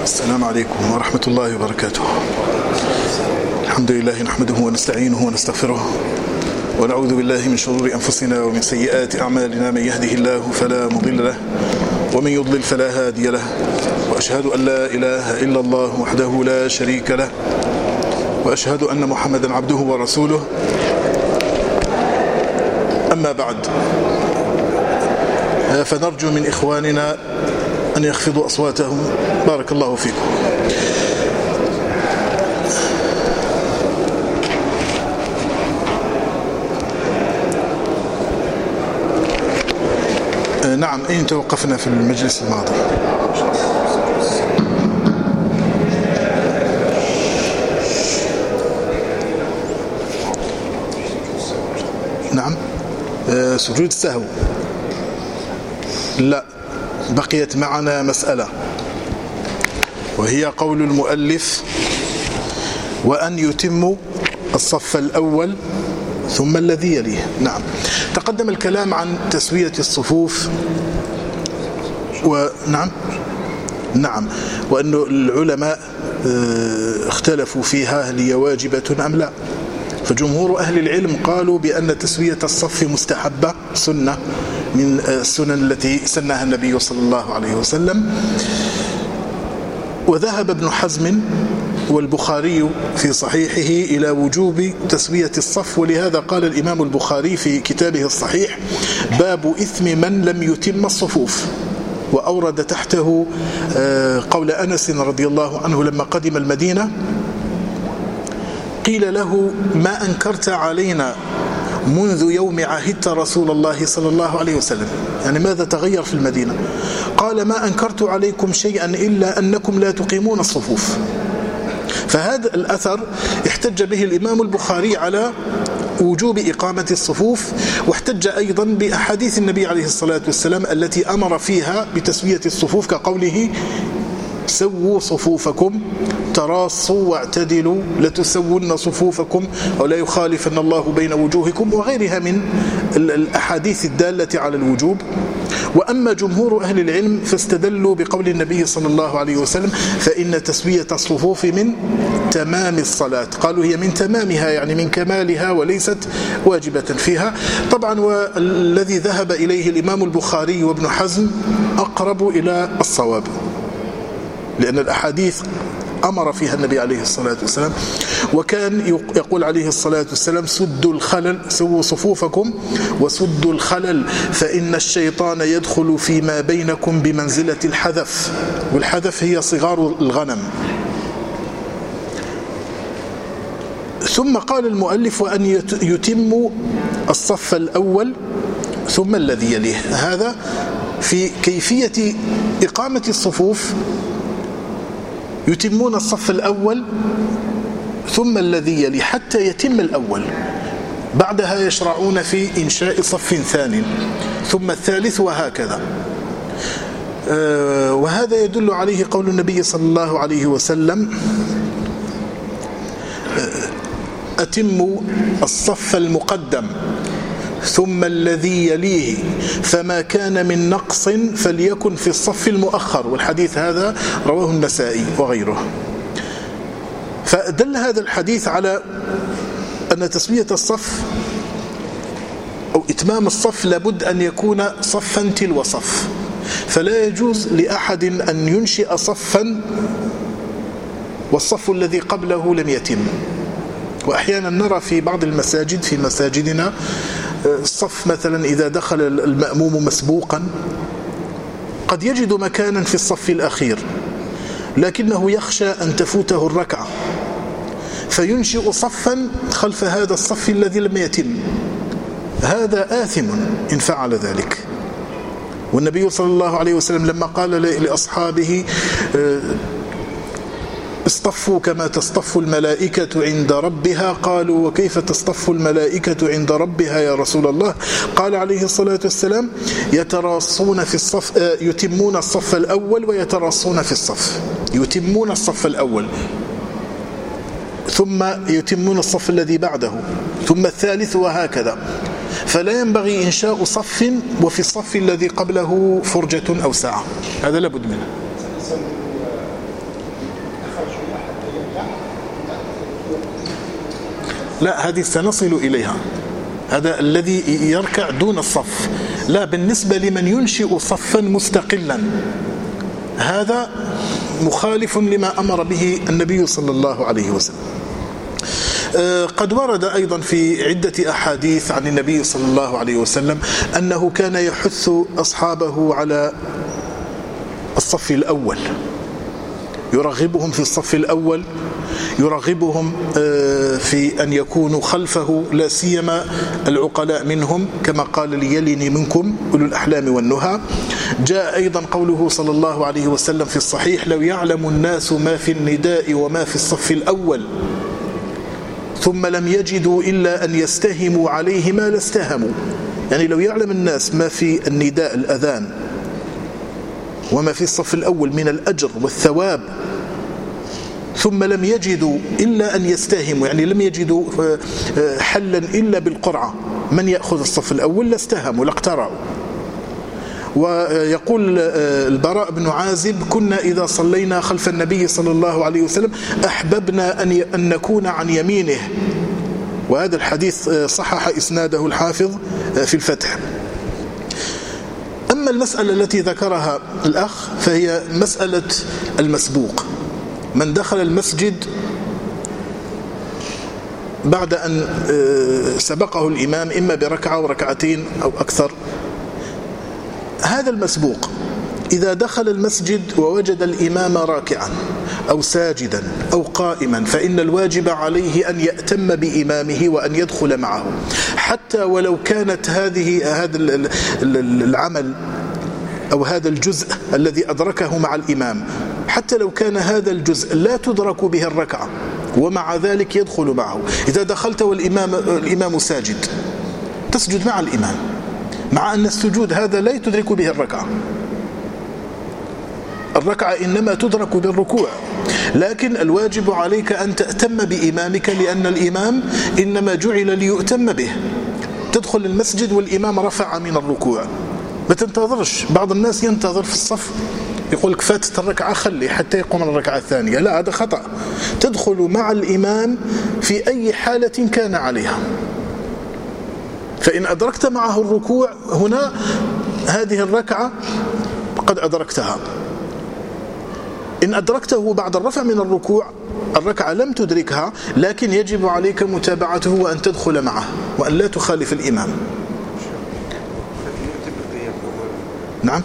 السلام عليكم ورحمة الله وبركاته. الحمد لله نحمده ونستعينه ونستغفره ونعوذ بالله من شرور أنفسنا ومن سيئات أعمالنا. من يهده الله فلا مضل له ومن يضلل فلا هادي له، وأشهد أن لا إله إلا الله وحده لا شريك له، وأشهد أن محمدا عبده ورسوله. أما بعد، فنرجو من إخواننا أن يخفضوا أصواتهم. بارك الله فيكم. نعم، أين توقفنا في المجلس الماضي؟ نعم، سجود السهو. لا، بقيت معنا مسألة، وهي قول المؤلف: وأن يتم الصف الأول ثم الذي يليه. نعم، تقدم الكلام عن تسوية الصفوف، نعم، وأن العلماء اختلفوا فيها هل هي واجبة أم لا. فجمهور أهل العلم قالوا بأن تسوية الصف مستحبة، سنة من السنن التي سنها النبي صلى الله عليه وسلم. وذهب ابن حزم والبخاري في صحيحه إلى وجوب تسوية الصف، ولهذا قال الإمام البخاري في كتابه الصحيح: باب إثم من لم يتم الصفوف. وأورد تحته قول أنس رضي الله عنه لما قدم المدينة قيل له: ما أنكرت علينا منذ يوم عهدت رسول الله صلى الله عليه وسلم؟ يعني ماذا تغير في المدينة؟ قال: ما أنكرت عليكم شيئا إلا أنكم لا تقيمون الصفوف. فهذا الأثر احتج به الإمام البخاري على وجوب إقامة الصفوف، واحتج أيضا بأحاديث النبي عليه الصلاة والسلام التي أمر فيها بتسوية الصفوف، كقوله: سووا صفوفكم تراصوا واعتدلوا لتسون صفوفكم ولا يخالفن الله بين وجوهكم، وغيرها من الأحاديث الدالة على الوجوب. وأما جمهور أهل العلم فاستدلوا بقول النبي صلى الله عليه وسلم: فإن تسوية الصفوف من تمام الصلاة. قالوا هي من تمامها، يعني من كمالها، وليست واجبة فيها. طبعا والذي ذهب إليه الإمام البخاري وابن حزم أقرب إلى الصواب، لأن الأحاديث أمر فيها النبي عليه الصلاة والسلام، وكان يقول عليه الصلاة والسلام: سدوا الخلل، سووا صفوفكم وسدوا الخلل، فإن الشيطان يدخل فيما بينكم بمنزلة الحذف، والحذف هي صغار الغنم. ثم قال المؤلف: وأن يتم الصف الأول ثم الذي يليه. هذا في كيفية إقامة الصفوف، يتمون الصف الأول ثم الذي يلي حتى يتم الأول، بعدها يشرعون في إنشاء صف ثاني ثم الثالث، وهكذا. وهذا يدل عليه قول النبي صلى الله عليه وسلم: أتموا الصف المقدم ثم الذي يليه، فما كان من نقص فليكن في الصف المؤخر. والحديث هذا رواه النسائي وغيره. فدل هذا الحديث على أن تسوية الصف أو إتمام الصف لابد أن يكون صفا تلو صف، فلا يجوز لأحد أن ينشئ صفا والصف الذي قبله لم يتم. وأحيانا نرى في بعض المساجد، في مساجدنا، الصف مثلا إذا دخل المأموم مسبوقا قد يجد مكانا في الصف الأخير، لكنه يخشى أن تفوته الركعة فينشئ صفا خلف هذا الصف الذي لم يتم. هذا آثم إن فعل ذلك. والنبي صلى الله عليه وسلم لما قال لأصحابه: اصطفوا كما تصطف الملائكة عند ربها، قالوا: وكيف تصطف الملائكة عند ربها يا رسول الله؟ قال عليه الصلاة والسلام: يتراصون في الصف، يتمون الصف الأول ويتراصون في الصف. يتمون الصف الأول ثم يتمون الصف الذي بعده ثم الثالث، وهكذا. فلا ينبغي إنشاء صف وفي الصف الذي قبله فرجة أو ساعة، هذا لابد منه. لا، هذه سنصل إليها. هذا الذي يركع دون الصف. لا، بالنسبة لمن ينشئ صفا مستقلا هذا مخالف لما أمر به النبي صلى الله عليه وسلم. قد ورد أيضا في عدة أحاديث عن النبي صلى الله عليه وسلم أنه كان يحث أصحابه على الصف الأول، يرغبهم في الصف الأول، يرغبهم في أن يكونوا خلفه، لا سيما العقلاء منهم، كما قال ليلني منكم أولو الأحلام والنهى. جاء أيضا قوله صلى الله عليه وسلم في الصحيح: لو يعلم الناس ما في النداء وما في الصف الأول ثم لم يجدوا إلا أن يستهموا عليه ما لاستهموا. يعني لو يعلم الناس ما في النداء الأذان وما في الصف الأول من الأجر والثواب ثم لم يجدوا إلا أن يستهموا، يعني لم يجدوا حلا إلا بالقرعة، من يأخذ الصف الأول لاستهموا لاقترعوا. ويقول البراء بن عازب: كنا إذا صلينا خلف النبي صلى الله عليه وسلم أحببنا أن نكون عن يمينه. وهذا الحديث صحح إسناده الحافظ في الفتح. أما المسألة التي ذكرها الأخ فهي مسألة المسبوق. من دخل المسجد بعد أن سبقه الإمام إما بركعة أو ركعتين أو أكثر، هذا المسبوق إذا دخل المسجد ووجد الإمام راكعا أو ساجدا أو قائما فإن الواجب عليه أن يأتم بإمامه وأن يدخل معه، حتى ولو كانت هذا العمل أو هذا الجزء الذي أدركه مع الإمام، حتى لو كان هذا الجزء لا تدرك به الركعة ومع ذلك يدخل معه. إذا دخلت والإمام ساجد تسجد مع الإمام، مع أن السجود هذا لا تدرك به الركعة. الركعة إنما تدرك بالركوع، لكن الواجب عليك أن تأتم بإمامك، لأن الإمام إنما جعل ليؤتم به. تدخل المسجد والإمام رفع من الركوع، ما تنتظرش. بعض الناس ينتظر في الصف، يقول لك فاتت الركعة خلي حتى يقوم الركعة الثانية. لا، هذا خطأ. تدخل مع الإمام في أي حالة كان عليها. فإن أدركت معه الركوع هنا هذه الركعة قد أدركتها. إن أدركته بعد الرفع من الركوع الركعة لم تدركها، لكن يجب عليك متابعته وأن تدخل معه وأن لا تخالف الإمام. نعم.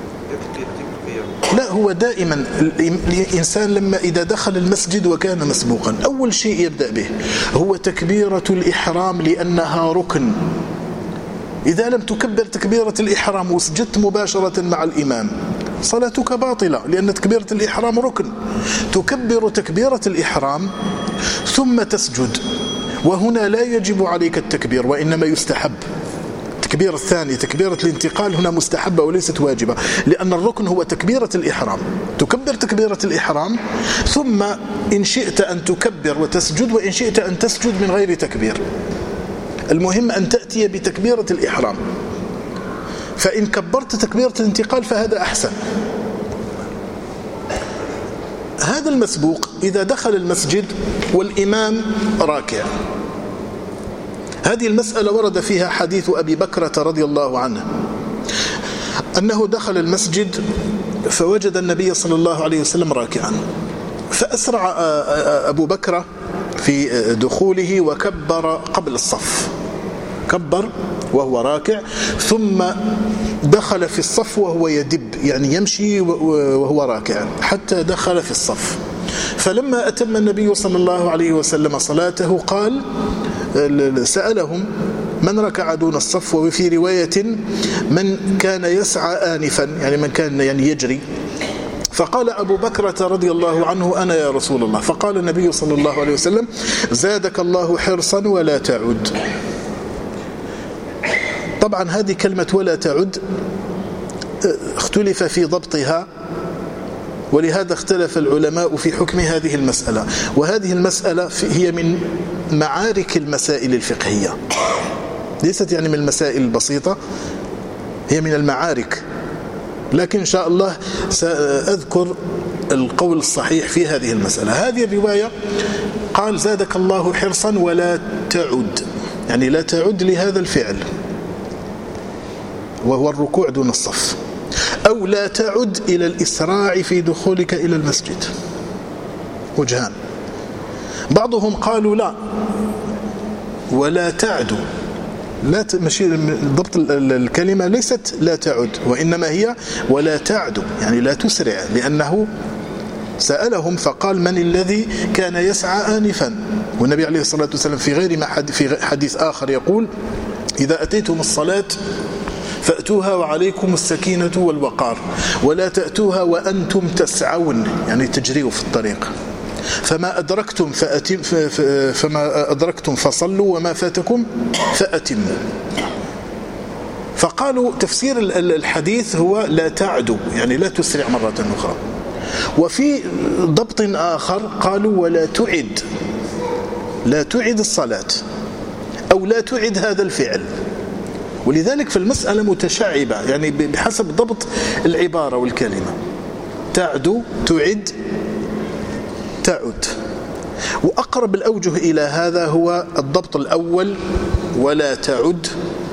لا، هو دائما الإنسان لما إذا دخل المسجد وكان مسبوقا أول شيء يبدأ به هو تكبيرة الإحرام، لأنها ركن. إذا لم تكبر تكبيرة الإحرام وسجدت مباشرة مع الإمام صلاتك باطلة، لأن تكبيرة الإحرام ركن. تكبر تكبيرة الإحرام ثم تسجد، وهنا لا يجب عليك التكبير وإنما يستحب. التكبيرة الثانية تكبيرة الانتقال هنا مستحبة وليست واجبة، لأن الركن هو تكبيرة الإحرام. تكبر تكبيرة الإحرام ثم إن شئت أن تكبر وتسجد، وإن شئت أن تسجد من غير تكبير. المهم أن تأتي بتكبيرة الإحرام، فإن كبرت تكبيرة الانتقال فهذا أحسن. هذا المسبوق إذا دخل المسجد والإمام راكع، هذه المسألة ورد فيها حديث أبي بكرة رضي الله عنه أنه دخل المسجد فوجد النبي صلى الله عليه وسلم راكعا، فأسرع أبو بكرة في دخوله وكبر قبل الصف، كبر وهو راكع، ثم دخل في الصف وهو يدب، يعني يمشي وهو راكع حتى دخل في الصف. فلما أتم النبي صلى الله عليه وسلم صلاته قال، سألهم من ركع دون الصف، وفي رواية من كان يسعى آنفا، يعني من كان يجري. فقال أبو بكرة رضي الله عنه أنا يا رسول الله. فقال النبي صلى الله عليه وسلم زادك الله حرصا ولا تعد. طبعا هذه كلمة ولا تعد اختلف في ضبطها، ولهذا اختلف العلماء في حكم هذه المسألة. وهذه المسألة هي من معارك المسائل الفقهية، ليست يعني من المسائل البسيطة، هي من المعارك. لكن إن شاء الله سأذكر القول الصحيح في هذه المسألة. هذه الرواية قال زادك الله حرصا ولا تعد، يعني لا تعد لهذا الفعل وهو الركوع دون الصف، أو لا تعد إلى الإسراع في دخولك إلى المسجد. وجهان. بعضهم قالوا لا، ولا تعد، لا ماشي ضبط الكلمة ليست لا تعد، وإنما هي ولا تعد، يعني لا تسرع، لأنه سألهم فقال من الذي كان يسعى آنفا، والنبي عليه الصلاة والسلام في حديث آخر يقول إذا أتيتم الصلاة فأتوها وعليكم السكينة والوقار، ولا تأتوها وأنتم تسعون، يعني تجريوا في الطريق، فما أدركتم فصلوا وما فاتكم فأتموا. فقالوا تفسير الحديث هو لا تعدوا، يعني لا تسرع مرة أخرى. وفي ضبط آخر قالوا ولا تعد، لا تعد الصلاة أو لا تعد هذا الفعل. ولذلك في المسألة متشعبة، يعني بحسب ضبط العبارة والكلمة، تعد، تعد، تعد. وأقرب الأوجه إلى هذا هو الضبط الأول ولا تعد،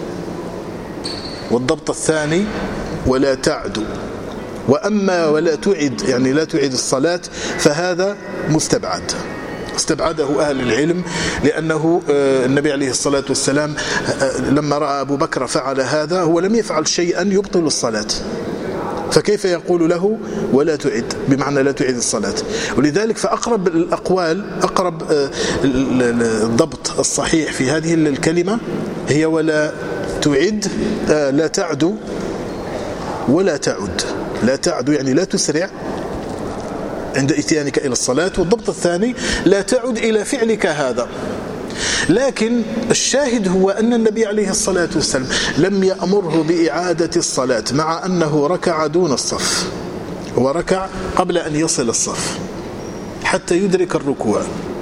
والضبط الثاني ولا تعد. وأما ولا تعد يعني لا تعد الصلاة فهذا مستبعد، استبعده أهل العلم، لأنه النبي عليه الصلاة والسلام لما رأى أبو بكر فعل هذا هو لم يفعل شيئا يبطل الصلاة، فكيف يقول له ولا تعد بمعنى لا تعد الصلاة؟ ولذلك فأقرب الأقوال، أقرب الضبط الصحيح في هذه الكلمة هي ولا تعد، لا تعد ولا تعد. لا تعد يعني لا تسرع عند إتيانك إلى الصلاة، والضبط الثاني لا تعد إلى فعلك هذا. لكن الشاهد هو أن النبي عليه الصلاة والسلام لم يأمره بإعادة الصلاة، مع أنه ركع دون الصف، وركع قبل أن يصل الصف حتى يدرك الركوع،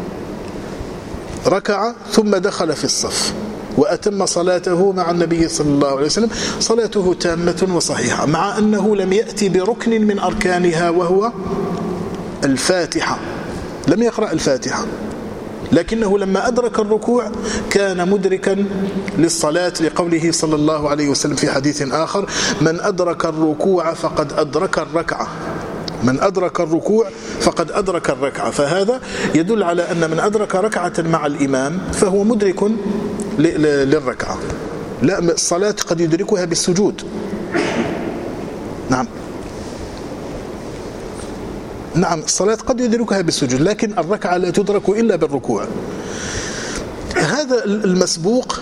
ركع ثم دخل في الصف وأتم صلاته مع النبي صلى الله عليه وسلم، صلاته تامة وصحيحة، مع أنه لم يأتي بركن من أركانها وهو الفاتحة، لم يقرأ الفاتحة، لكنه لما أدرك الركوع كان مدركا للصلاة، لقوله صلى الله عليه وسلم في حديث آخر من أدرك الركوع فقد أدرك الركعة، من أدرك الركوع فقد أدرك الركعة. فهذا يدل على أن من أدرك ركعة مع الإمام فهو مدرك للركعة. لا، الصلاة قد يدركها بالسجود. نعم الصلاة قد يدركها بالسجود، لكن الركعة لا تدرك إلا بالركوع. هذا المسبوق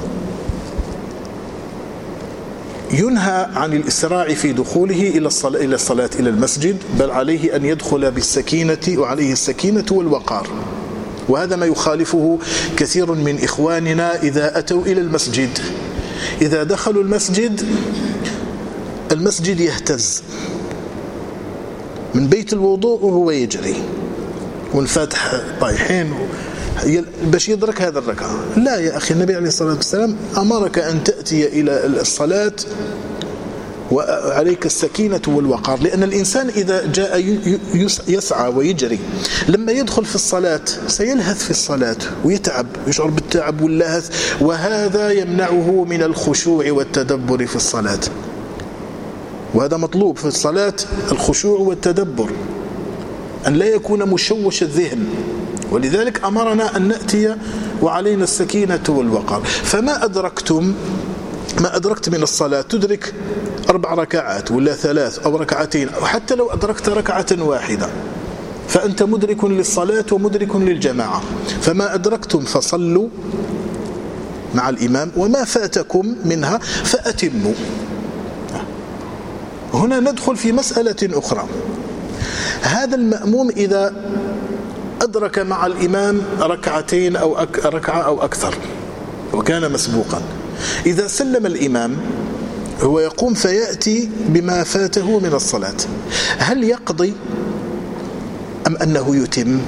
ينهى عن الإسراع في دخوله إلى الصلاة إلى المسجد، بل عليه أن يدخل بالسكينة، وعليه السكينة والوقار. وهذا ما يخالفه كثير من إخواننا إذا أتوا إلى المسجد، إذا دخلوا المسجد يهتز من بيت الوضوء وهو يجري، والفاتح طايحين باش يدرك هذا الركعة. لا يا أخي، النبي عليه الصلاة والسلام أمرك أن تأتي إلى الصلاة وعليك السكينة والوقار، لأن الإنسان إذا جاء يسعى ويجري لما يدخل في الصلاة سيلهث في الصلاة ويتعب، يشعر بالتعب واللهث، وهذا يمنعه من الخشوع والتدبر في الصلاة. وهذا مطلوب في الصلاة، الخشوع والتدبر، أن لا يكون مشوش الذهن. ولذلك أمرنا أن نأتي وعلينا السكينة والوقار. فما أدركت من الصلاة، تدرك 4 ركعات ولا 3 أو ركعتين، أو حتى لو أدركت ركعة واحدة فأنت مدرك للصلاة ومدرك للجماعة. فما أدركتم فصلوا مع الإمام، وما فاتكم منها فأتموا. هنا ندخل في مسألة أخرى. هذا المأموم إذا أدرك مع الإمام ركعتين أو ركعة أو أكثر وكان مسبوقا، إذا سلم الإمام هو يقوم فيأتي بما فاته من الصلاة، هل يقضي أم أنه يتم؟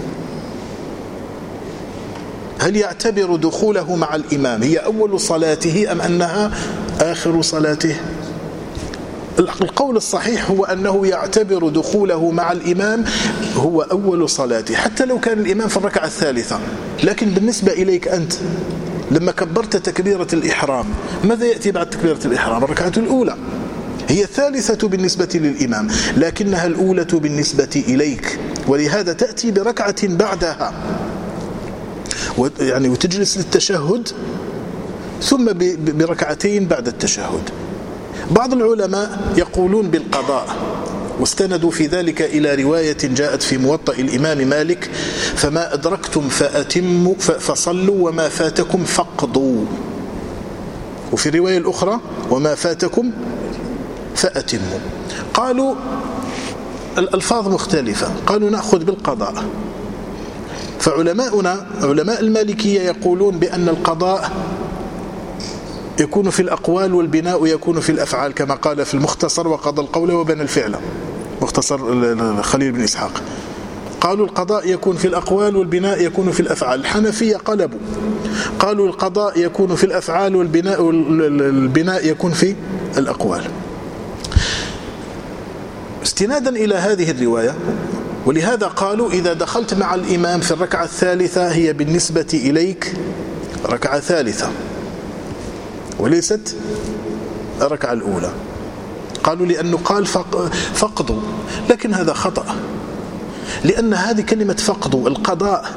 هل يعتبر دخوله مع الإمام هي أول صلاته أم أنها آخر صلاته؟ القول الصحيح هو أنه يعتبر دخوله مع الإمام هو أول صلاته، حتى لو كان الإمام في الركعة الثالثة. لكن بالنسبة إليك أنت لما كبرت تكبيرة الإحرام، ماذا يأتي بعد تكبيرة الإحرام؟ الركعة الأولى، هي الثالثة بالنسبة للإمام لكنها الأولى بالنسبة إليك، ولهذا تأتي بركعة بعدها يعني وتجلس للتشهد ثم بركعتين بعد التشهد. بعض العلماء يقولون بالقضاء، واستندوا في ذلك إلى رواية جاءت في موطأ الإمام مالك: فما أدركتم فأتموا فصلوا وما فاتكم فاقضوا. وفي الرواية الأخرى: وما فاتكم فأتموا. قالوا الألفاظ مختلفة، قالوا نأخذ بالقضاء. فعلماؤنا علماء المالكية يقولون بأن القضاء يكون في الأقوال والبناء يكون في الأفعال، كما قال في المختصر: وقضى القول وبنى الفعل، مختصر خليل بن إسحاق. قالوا القضاء يكون في الأقوال والبناء يكون في الأفعال. الحنفية قلبوا، قالوا القضاء يكون في الأفعال والبناء يكون في الأقوال، استنادا إلى هذه الرواية. ولهذا قالوا إذا دخلت مع الإمام في الركعة الثالثة هي بالنسبة إليك ركعة ثالثة وليست الركعة الأولى. قالوا لأنه قال فقدوا، لكن هذا خطأ، لأن هذه كلمة فقدوا القضاء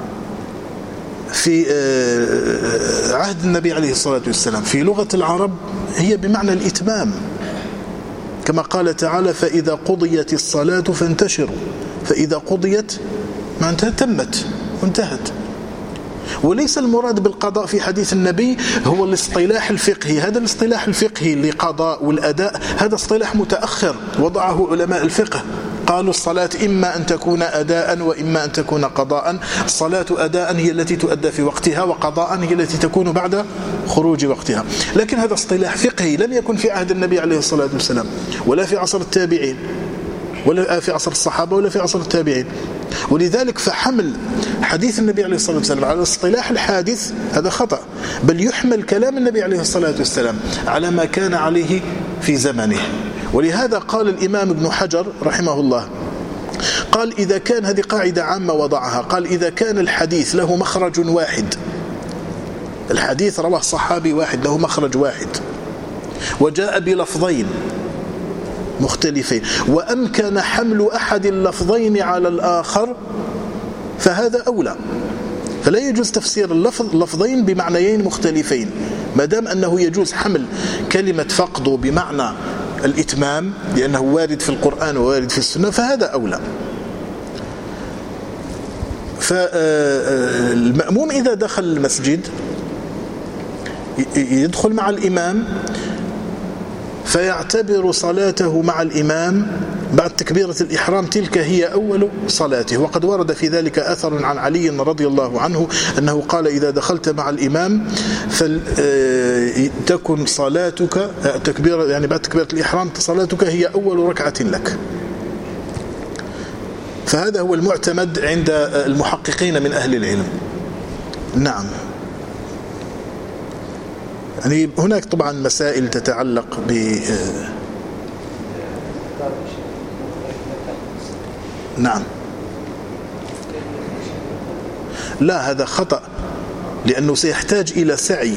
في عهد النبي عليه الصلاة والسلام في لغة العرب هي بمعنى الإتمام، كما قال تعالى: فإذا قضيت الصلاة فانتشروا. فإذا قضيت معناتها تمت وانتهت. وليس المراد بالقضاء في حديث النبي هو الاصطلاح الفقهي. هذا الاصطلاح الفقهي لقضاء والأداء هذا اصطلاح متأخر وضعه علماء الفقه. قالوا الصلاة إما أن تكون أداء وإما أن تكون قضاء. الصلاة أداء هي التي تؤدى في وقتها، وقضاء هي التي تكون بعد خروج وقتها. لكن هذا اصطلاح فقهي لم يكن في عهد النبي عليه الصلاة والسلام، ولا في عصر التابعين، ولا في عصر الصحابة، ولا في عصر التابعين. ولذلك فحمل حديث النبي عليه الصلاة والسلام على الاصطلاح الحادث هذا خطأ، بل يحمل كلام النبي عليه الصلاة والسلام على ما كان عليه في زمنه. ولهذا قال الإمام ابن حجر رحمه الله، قال إذا كان، هذه قاعدة عامة وضعها، قال إذا كان الحديث له مخرج واحد، الحديث رواه صحابي واحد له مخرج واحد وجاء بلفظين مختلفين وأمكن حمل أحد اللفظين على الآخر فهذا أولى. فلا يجوز تفسير اللفظين بمعنيين مختلفين، ما دام أنه يجوز حمل كلمة فقد بمعنى الإتمام لأنه وارد في القرآن ووارد في السنة فهذا أولى. فالمأموم إذا دخل المسجد يدخل مع الإمام فيعتبر صلاته مع الإمام بعد تكبيرة الإحرام تلك هي أول صلاته. وقد ورد في ذلك أثر عن علي رضي الله عنه أنه قال إذا دخلت مع الإمام فلتكن صلاتك تكبيرة، يعني بعد تكبيرة الإحرام صلاتك هي أول ركعة لك. فهذا هو المعتمد عند المحققين من أهل العلم. نعم، يعني هناك طبعا مسائل تتعلق ب نعم، لا هذا خطأ لأنه سيحتاج إلى سعي.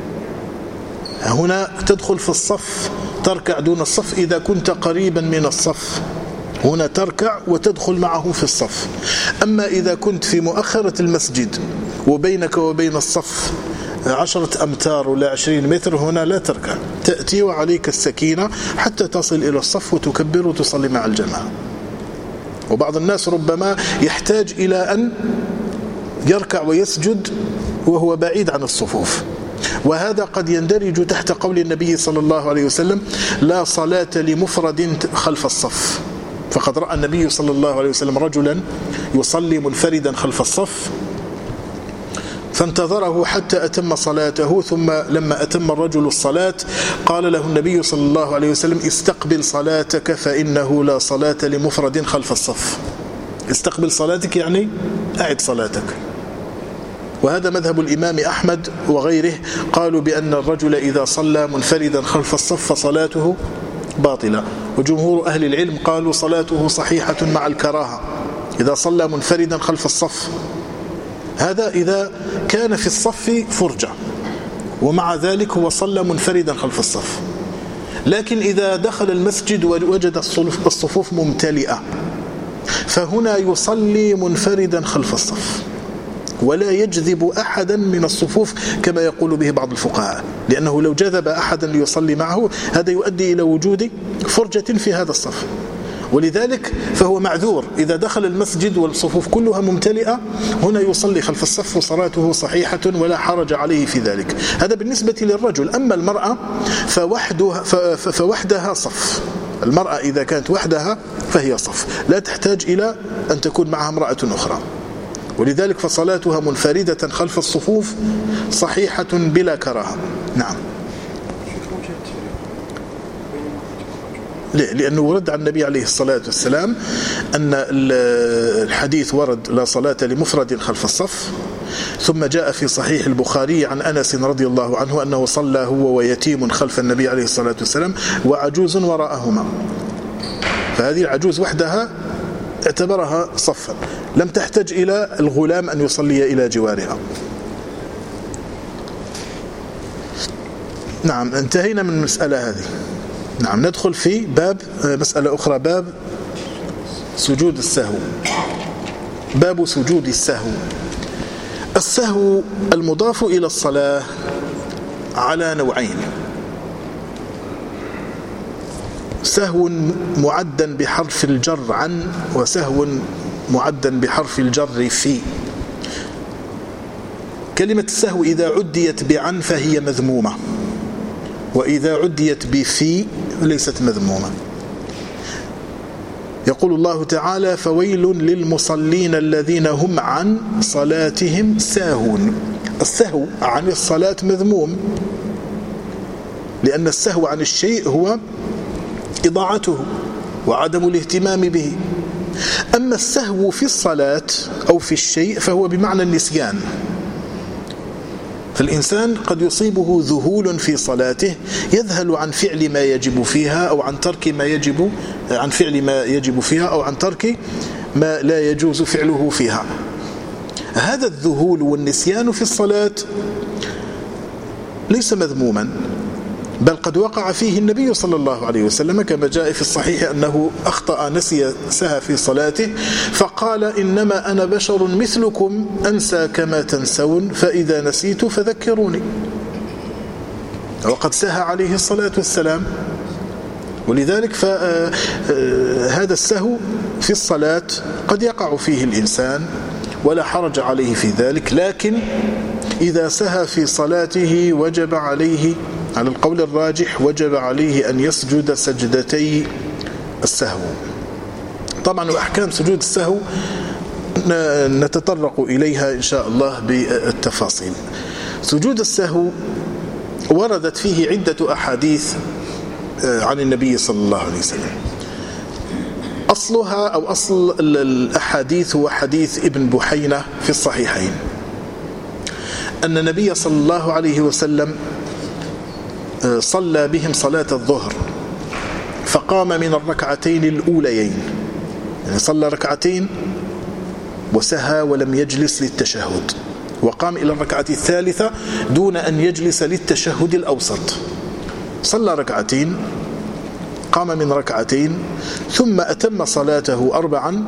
هنا تدخل في الصف تركع دون الصف إذا كنت قريبا من الصف، هنا تركع وتدخل معه في الصف. أما إذا كنت في مؤخرة المسجد وبينك وبين الصف 10 أمتار ولا 20 متر هنا لا تركع، تأتي وعليك السكينة حتى تصل إلى الصف وتكبر وتصلي مع الجماعة. وبعض الناس ربما يحتاج إلى أن يركع ويسجد وهو بعيد عن الصفوف، وهذا قد يندرج تحت قول النبي صلى الله عليه وسلم لا صلاة لمفرد خلف الصف. فقد رأى النبي صلى الله عليه وسلم رجلا يصلي منفردا خلف الصف فانتظره حتى أتم صلاته، ثم لما أتم الرجل الصلاة قال له النبي صلى الله عليه وسلم استقبل صلاتك فإنه لا صلاة لمفرد خلف الصف. استقبل صلاتك يعني أعد صلاتك. وهذا مذهب الإمام أحمد وغيره، قالوا بأن الرجل إذا صلى منفردا خلف الصف فصلاته باطلة. وجمهور أهل العلم قالوا صلاته صحيحة مع الكراهة إذا صلى منفردا خلف الصف، هذا إذا كان في الصف فرجة ومع ذلك هو صلى منفردا خلف الصف. لكن إذا دخل المسجد ووجد الصفوف ممتلئة فهنا يصلي منفردا خلف الصف ولا يجذب أحدا من الصفوف كما يقول به بعض الفقهاء، لأنه لو جذب أحدا ليصلي معه هذا يؤدي إلى وجود فرجة في هذا الصف، ولذلك فهو معذور إذا دخل المسجد والصفوف كلها ممتلئة هنا يصلي خلف الصف وصلاته صحيحة ولا حرج عليه في ذلك. هذا بالنسبة للرجل. أما المرأة فوحدها صف، المرأة إذا كانت وحدها فهي صف، لا تحتاج إلى أن تكون معها امرأة أخرى، ولذلك فصلاتها منفردة خلف الصفوف صحيحة بلا كراهة. نعم. لأنه ورد عن النبي عليه الصلاة والسلام أن الحديث ورد لا صلاة لمفرد خلف الصف، ثم جاء في صحيح البخاري عن أنس رضي الله عنه أنه صلى هو ويتيم خلف النبي عليه الصلاة والسلام وعجوز وراءهما، فهذه العجوز وحدها اعتبرها صفا، لم تحتاج إلى الغلام أن يصلي إلى جوارها. نعم، انتهينا من المسألة هذه. نعم، ندخل في باب مسألة أخرى، باب سجود السهو. باب سجود السهو. السهو المضاف إلى الصلاة على نوعين: سهو معدا بحرف الجر عن، وسهو معدا بحرف الجر في. كلمة السهو إذا عديت بعن فهي مذمومة، وإذا عديت بفي ليست مذمومة. يقول الله تعالى: فويل للمصلين الذين هم عن صلاتهم ساهون. السهو عن الصلاة مذموم، لأن السهو عن الشيء هو إضاعته وعدم الاهتمام به. أما السهو في الصلاة أو في الشيء فهو بمعنى النسيان، فالإنسان قد يصيبه ذهول في صلاته، يذهل عن فعل ما يجب فيها أو عن ترك ما يجب، عن فعل ما يجب فيها أو عن ترك ما لا يجوز فعله فيها. هذا الذهول والنسيان في الصلاة ليس مذموما، بل قد وقع فيه النبي صلى الله عليه وسلم كما جاء في الصحيح أنه أخطأ، نسي، سهى في صلاته، فقال: إنما أنا بشر مثلكم أنسى كما تنسون، فإذا نسيت فذكروني. وقد سهى عليه الصلاة والسلام. ولذلك فهذا السهو في الصلاة قد يقع فيه الإنسان ولا حرج عليه في ذلك، لكن إذا سهى في صلاته وجب عليه، على القول الراجح، وجب عليه أن يسجد سجدتي السهو. طبعا وأحكام سجود السهو نتطرق إليها إن شاء الله بالتفاصيل. سجود السهو وردت فيه عدة أحاديث عن النبي صلى الله عليه وسلم. أصلها أو أصل الأحاديث هو حديث ابن بحينة في الصحيحين، أن النبي صلى الله عليه وسلم صلى بهم صلاة الظهر، فقام من الركعتين الأوليين، يعني صلى ركعتين وسهى ولم يجلس للتشهد، وقام إلى الركعة الثالثة دون أن يجلس للتشهد الأوسط. صلى ركعتين، قام من ركعتين، ثم أتم صلاته 4،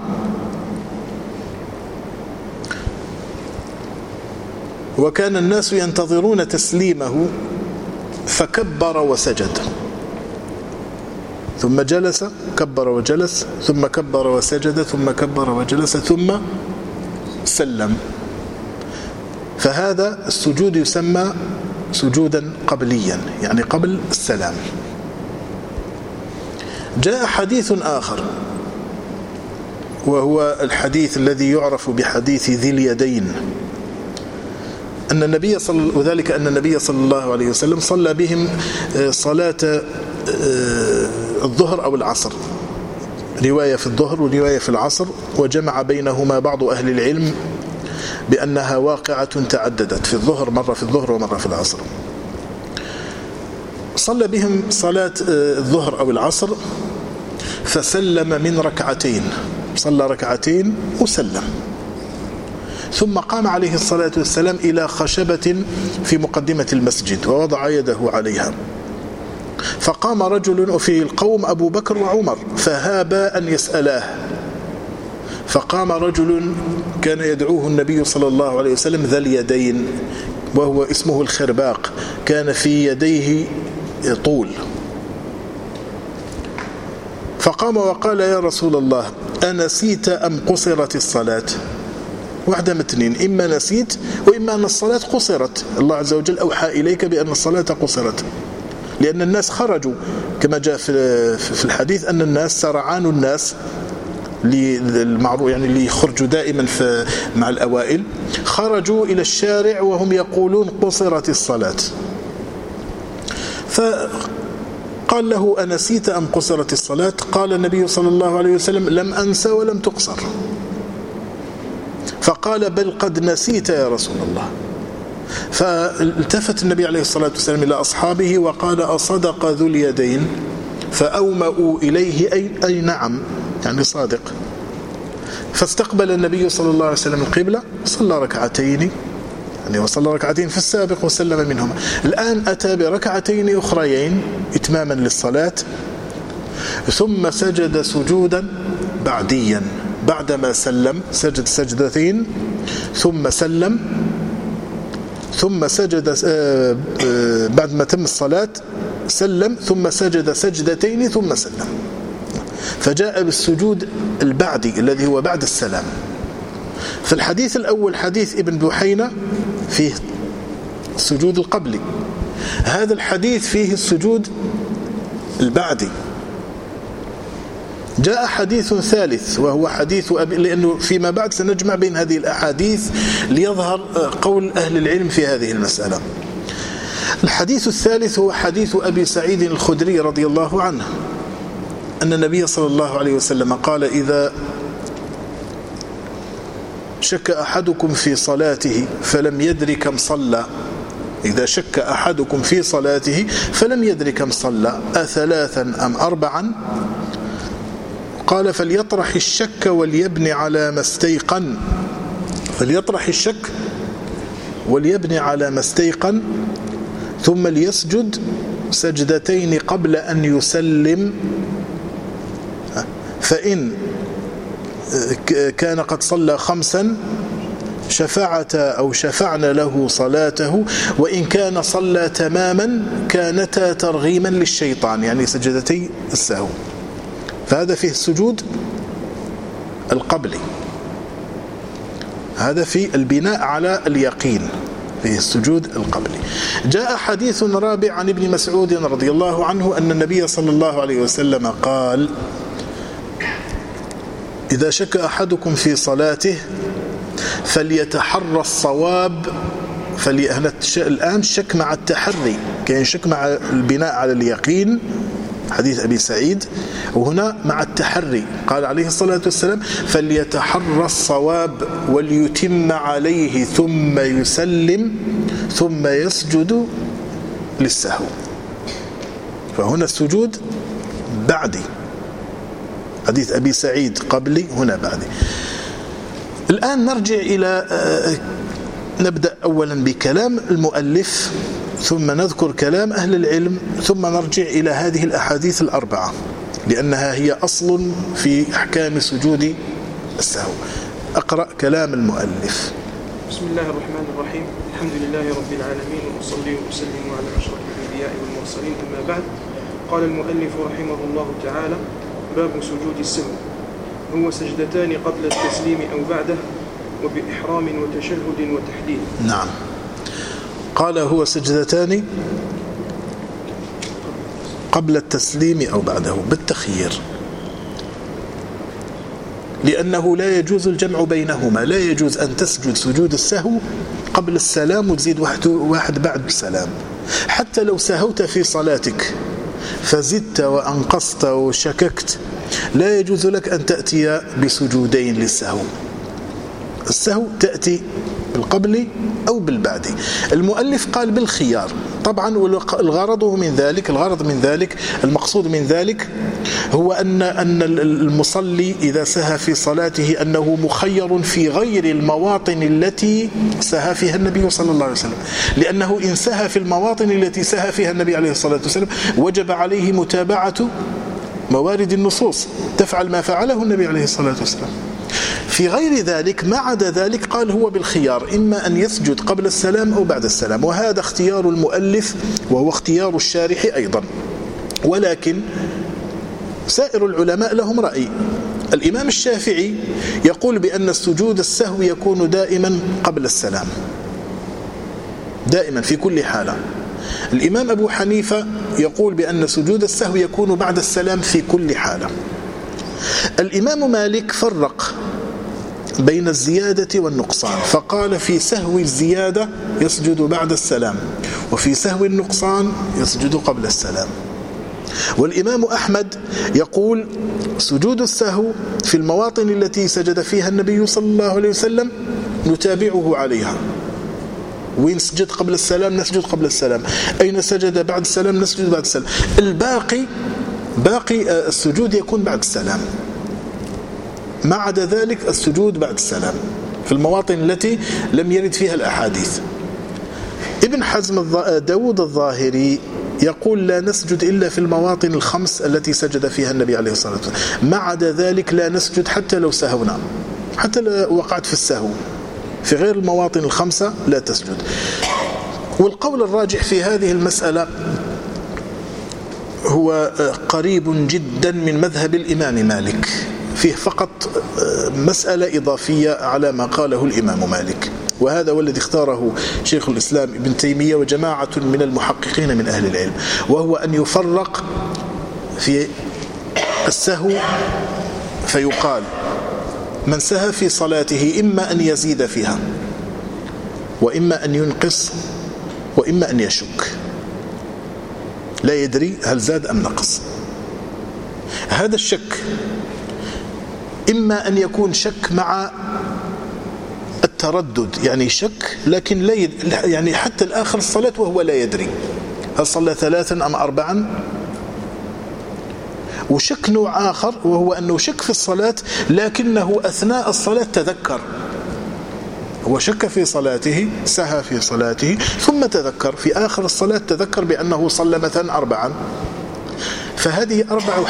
وكان الناس ينتظرون تسليمه، فكبر وسجد، ثم جلس، كبر وجلس، ثم كبر وسجد، ثم كبر وجلس، ثم سلم. فهذا السجود يسمى سجودا قبليا، يعني قبل السلام. جاء حديث آخر وهو الحديث الذي يعرف بحديث ذي اليدين، أن النبي وذلك أن النبي صلى الله عليه وسلم صلى بهم صلاة الظهر أو العصر، رواية في الظهر ورواية في العصر، وجمع بينهما بعض أهل العلم بأنها واقعة تعددت، في الظهر مرة في الظهر ومرة في العصر. فصلى بهم صلاة الظهر أو العصر فسلم من ركعتين، صلى ركعتين وسلم، ثم قام عليه الصلاة والسلام إلى خشبة في مقدمة المسجد ووضع يده عليها، فقام رجل في القوم أبو بكر وعمر فهابا أن يسألاه، فقام رجل كان يدعوه النبي صلى الله عليه وسلم ذا اليدين وهو اسمه الخرباق، كان في يديه طول، فقام وقال يا رسول الله أنسيت أم قصرت الصلاة؟ واحدة من اثنين، إما نسيت وإما أن الصلاة قصرت، الله عز وجل أوحى إليك بأن الصلاة قصرت، لأن الناس خرجوا كما جاء في الحديث أن الناس سرعان الناس للمعروف يعني اللي يخرجوا دائما مع الأوائل خرجوا إلى الشارع وهم يقولون قصرت الصلاة، فقال له أنسيت أم قصرت الصلاة؟ قال النبي صلى الله عليه وسلم لم أنسى ولم تقصر، فقال بل قد نسيت يا رسول الله. فالتفت النبي عليه الصلاة والسلام إلى أصحابه وقال أصدق ذو اليدين؟ فأومأوا إليه أي نعم، يعني صادق. فاستقبل النبي صلى الله عليه وسلم القبلة، صلى ركعتين، يعني وصلى ركعتين في السابق وسلم منهما. الآن أتى بركعتين أخريين إتماما للصلاة، ثم سجد سجودا بعديا بعدما سلم، سجد سجدتين ثم سلم، ثم سجد بعد ما تم الصلاة سلم ثم سجد سجدتين ثم سلم، فجاء بالسجود البعدي الذي هو بعد السلام. في الحديث الأول حديث ابن بحينة فيه السجود القبلي، هذا الحديث فيه السجود البعدي. جاء حديث ثالث وهو حديث لأنه فيما بعد سنجمع بين هذه الأحاديث ليظهر قول أهل العلم في هذه المسألة. الحديث الثالث هو حديث أبي سعيد الخدري رضي الله عنه أن النبي صلى الله عليه وسلم قال إذا شك أحدكم في صلاته فلم يدر كم صلى، إذا شك أحدكم في صلاته فلم يدر كم صلى أثلاثا أم أربعا، قال فليطرح الشك وليبني على ما استيقن، فليطرح الشك وليبني على ما استيقن، ثم ليسجد سجدتين قبل أن يسلم، فإن كان قد صلى 5 شفعت أو شفعنا له صلاته، وإن كان صلى تماما كانتا ترغيما للشيطان، يعني سجدتي السهو. فهذا فيه السجود القبلي، هذا في البناء على اليقين، فيه السجود القبلي. جاء حديث رابع عن ابن مسعود رضي الله عنه أن النبي صلى الله عليه وسلم قال إذا شك أحدكم في صلاته فليتحرى الصواب. الآن شك مع التحري، كان شك مع البناء على اليقين حديث أبي سعيد، وهنا مع التحري قال عليه الصلاة والسلام فليتحرى الصواب وليتم عليه ثم يسلم ثم يسجد للسهو. فهنا السجود بعدي، حديث أبي سعيد قبلي، هنا بعدي. الآن نرجع إلى نبدأ أولا بكلام المؤلف ثم نذكر كلام أهل العلم ثم نرجع إلى هذه الأحاديث الأربعة لأنها هي أصل في أحكام سجود السهو. أقرأ كلام المؤلف. بسم الله الرحمن الرحيم. الحمد لله رب العالمين، وأصلي وأسلم على أشرف الأنبياء والمرسلين، أما بعد. قال المؤلف رحمه الله تعالى: باب سجود السهو، هو سجدتان قبل التسليم أو بعده، وبإحرام وتشهد وتحليل. نعم، قال هو سجدتان قبل التسليم أو بعده بالتخيير، لأنه لا يجوز الجمع بينهما، لا يجوز أن تسجد سجود السهو قبل السلام وتزيد واحد بعد السلام. حتى لو سهوت في صلاتك فزدت وأنقصت وشككت لا يجوز لك أن تأتي بسجودين للسهو. السهو تأتي بالقبل أو بالبعد. المؤلف قال بالخيار طبعا، الغرض من ذلك المقصود من ذلك هو أن المصلي إذا سهى في صلاته أنه مخير في غير المواطن التي سهى فيها النبي صلى الله عليه وسلم، لأنه إن سهى في المواطن التي سهى فيها النبي عليه الصلاة والسلام وجب عليه متابعة موارد النصوص، تفعل ما فعله النبي عليه الصلاة والسلام. في غير ذلك ما عدا ذلك قال هو بالخيار، إما أن يسجد قبل السلام أو بعد السلام، وهذا اختيار المؤلف وهو اختيار الشارح أيضا. ولكن سائر العلماء لهم رأي. الإمام الشافعي يقول بأن السجود السهو يكون دائما قبل السلام، دائما في كل حالة. الإمام أبو حنيفة يقول بأن سجود السهو يكون بعد السلام في كل حالة. الإمام مالك فرق بين الزيادة والنقصان، فقال في سهو الزيادة يسجد بعد السلام، وفي سهو النقصان يسجد قبل السلام. والإمام أحمد يقول سجود السهو في المواطن التي سجد فيها النبي صلى الله عليه وسلم نتابعه عليها، وين سجد قبل السلام نسجد قبل السلام، أين سجد بعد السلام نسجد بعد السلام. باقي السجود يكون بعد السلام، ما عدا ذلك السجود بعد السلام في المواطن التي لم يرد فيها الأحاديث. ابن حزم داود الظاهري يقول لا نسجد إلا في المواطن الخمس التي سجد فيها النبي عليه الصلاة والسلام، ما عدا ذلك لا نسجد حتى لو سهونا، حتى لو وقعت في السهو، في غير المواطن الخمسة لا تسجد. والقول الراجح في هذه المسألة هو قريب جدا من مذهب الإمام مالك، فيه فقط مسألة إضافية على ما قاله الإمام مالك، وهذا والذي اختاره شيخ الإسلام ابن تيمية وجماعة من المحققين من أهل العلم، وهو أن يفرق في السهو، فيقال من سهى في صلاته إما أن يزيد فيها، وإما أن ينقص، وإما أن يشك، لا يدري هل زاد أم نقص. هذا الشك إما أن يكون شك مع التردد، يعني شك لكن لا يعني حتى الآخر الصلاة وهو لا يدري هل صلى 3 أم 4. وشك نوع آخر وهو أنه شك في الصلاة لكنه أثناء الصلاة تذكر، هو شك في صلاته، سهى في صلاته ثم تذكر في آخر الصلاة، تذكر بأنه صلى مثلا 4. فهذه 4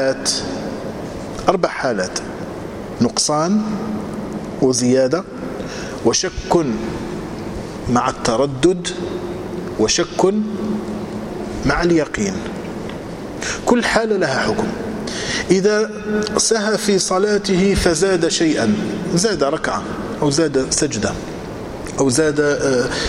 حالات: نقصان وزيادة وشك مع التردد وشك مع اليقين. كل حالة لها حكم. إذا سهى في صلاته فزاد شيئا، زاد ركعة أو زاد سجدة أو زاد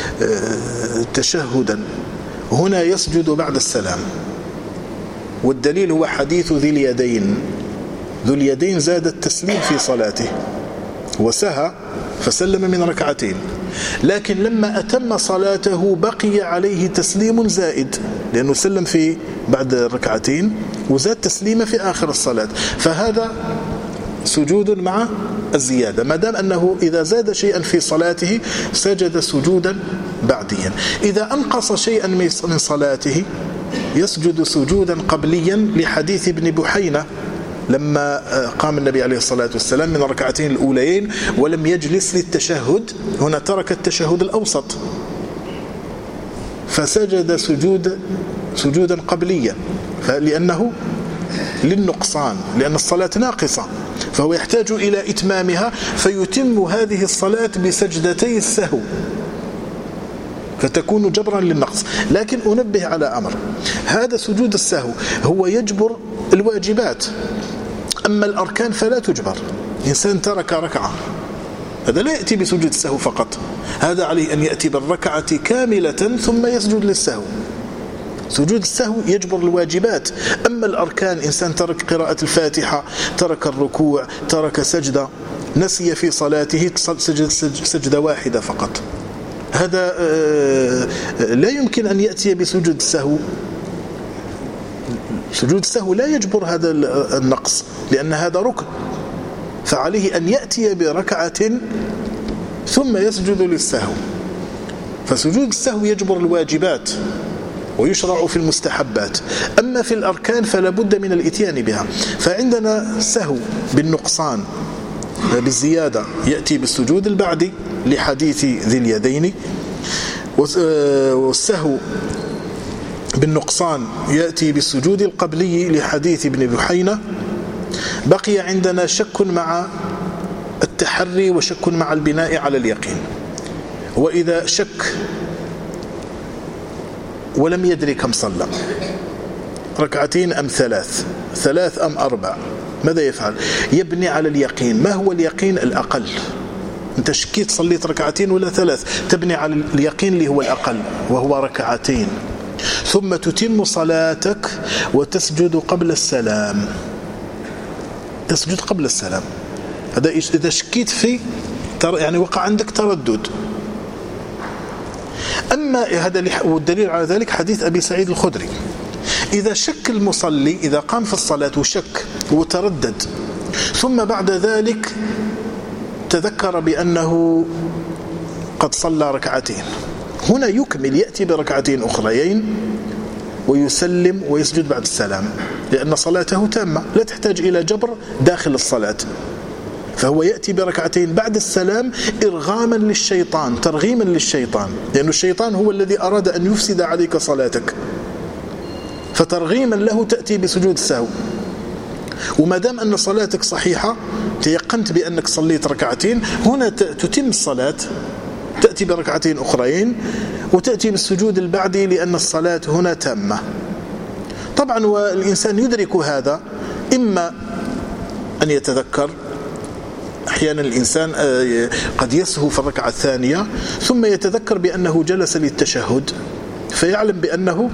تشهدا، هنا يسجد بعد السلام. والدليل هو حديث ذي اليدين. ذو اليدين زاد التسليم في صلاته وسهى فسلم من 2، لكن لما أتم صلاته بقي عليه تسليم زائد، لأنه سلم في بعد 2 وزاد تسليمه في آخر الصلاة، فهذا سجود مع الزيادة، ما دام أنه إذا زاد شيئا في صلاته سجد سجودا بعديا. إذا أنقص شيئا من صلاته يسجد سجودا قبليا، لحديث ابن بحينة لما قام النبي عليه الصلاة والسلام من 2 الأوليين ولم يجلس للتشهد، هنا ترك التشهد الأوسط فسجد سجودا قبليا، لأنه للنقصان، لأن الصلاة ناقصة فهو يحتاج إلى إتمامها، فيتم هذه الصلاة بسجدتي السهو فتكون جبرا للنقص. لكن أنبه على أمر، هذا سجود السهو هو يجبر الواجبات، أما الأركان فلا تجبر. إنسان ترك ركعة هذا لا يأتي بسجود السهو فقط، هذا عليه أن يأتي بالركعة كاملة ثم يسجد للسهو. سجود السهو يجبر الواجبات، أما الأركان إنسان ترك قراءة الفاتحة، ترك الركوع، ترك سجدة، نسي في صلاته سجد سجدة واحدة فقط، هذا لا يمكن أن يأتي بسجود السهو. سجود السهو لا يجبر هذا النقص لأن هذا ركن، فعليه أن يأتي بركعة ثم يسجد للسهو. فسجود السهو يجبر الواجبات ويشرع في المستحبات، أما في الأركان فلا بد من الإتيان بها. فعندنا سهو بالنقصان بالزيادة يأتي بالسجود البعدي لحديث ذي اليدين، والسهو بالنقصان يأتي بالسجود القبلي لحديث ابن بحينة. بقي عندنا شك مع التحري وشك مع البناء على اليقين. وإذا شك ولم يدري كم صلى، ركعتين أم ثلاث أم 4، ماذا يفعل؟ يبني على اليقين. ما هو اليقين؟ الأقل. أنت شكيت صليت ركعتين ولا 3، تبني على اليقين اللي هو الأقل وهو ركعتين، ثم تتم صلاتك وتسجد قبل السلام. تسجد قبل السلام. هذا إذا شكيت في يعني وقع عندك تردد. أما هذا والدليل على ذلك حديث أبي سعيد الخدري. إذا شك المصلي، إذا قام في الصلاة وشك وتردد ثم بعد ذلك تذكر بأنه قد صلى ركعتين، هنا يكمل، يأتي بركعتين أخريين ويسلم ويسجد بعد السلام، لأن صلاته تامة لا تحتاج إلى جبر داخل الصلاة. فهو يأتي بركعتين بعد السلام إرغاما للشيطان، ترغيما للشيطان، لأن الشيطان هو الذي أراد أن يفسد عليك صلاتك، فترغيما له تأتي بسجود السهو. وما دام أن صلاتك صحيحة، تيقنت بأنك صليت ركعتين، هنا تتم الصلاة، تأتي بركعتين أخرين وتأتي بالسجود البعدي، لأن الصلاة هنا تامة. طبعا والإنسان يدرك هذا، إما أن يتذكر، أحيانا الإنسان قد يسهو في الركعة الثانية ثم يتذكر بأنه جلس للتشهد فيعلم بأنه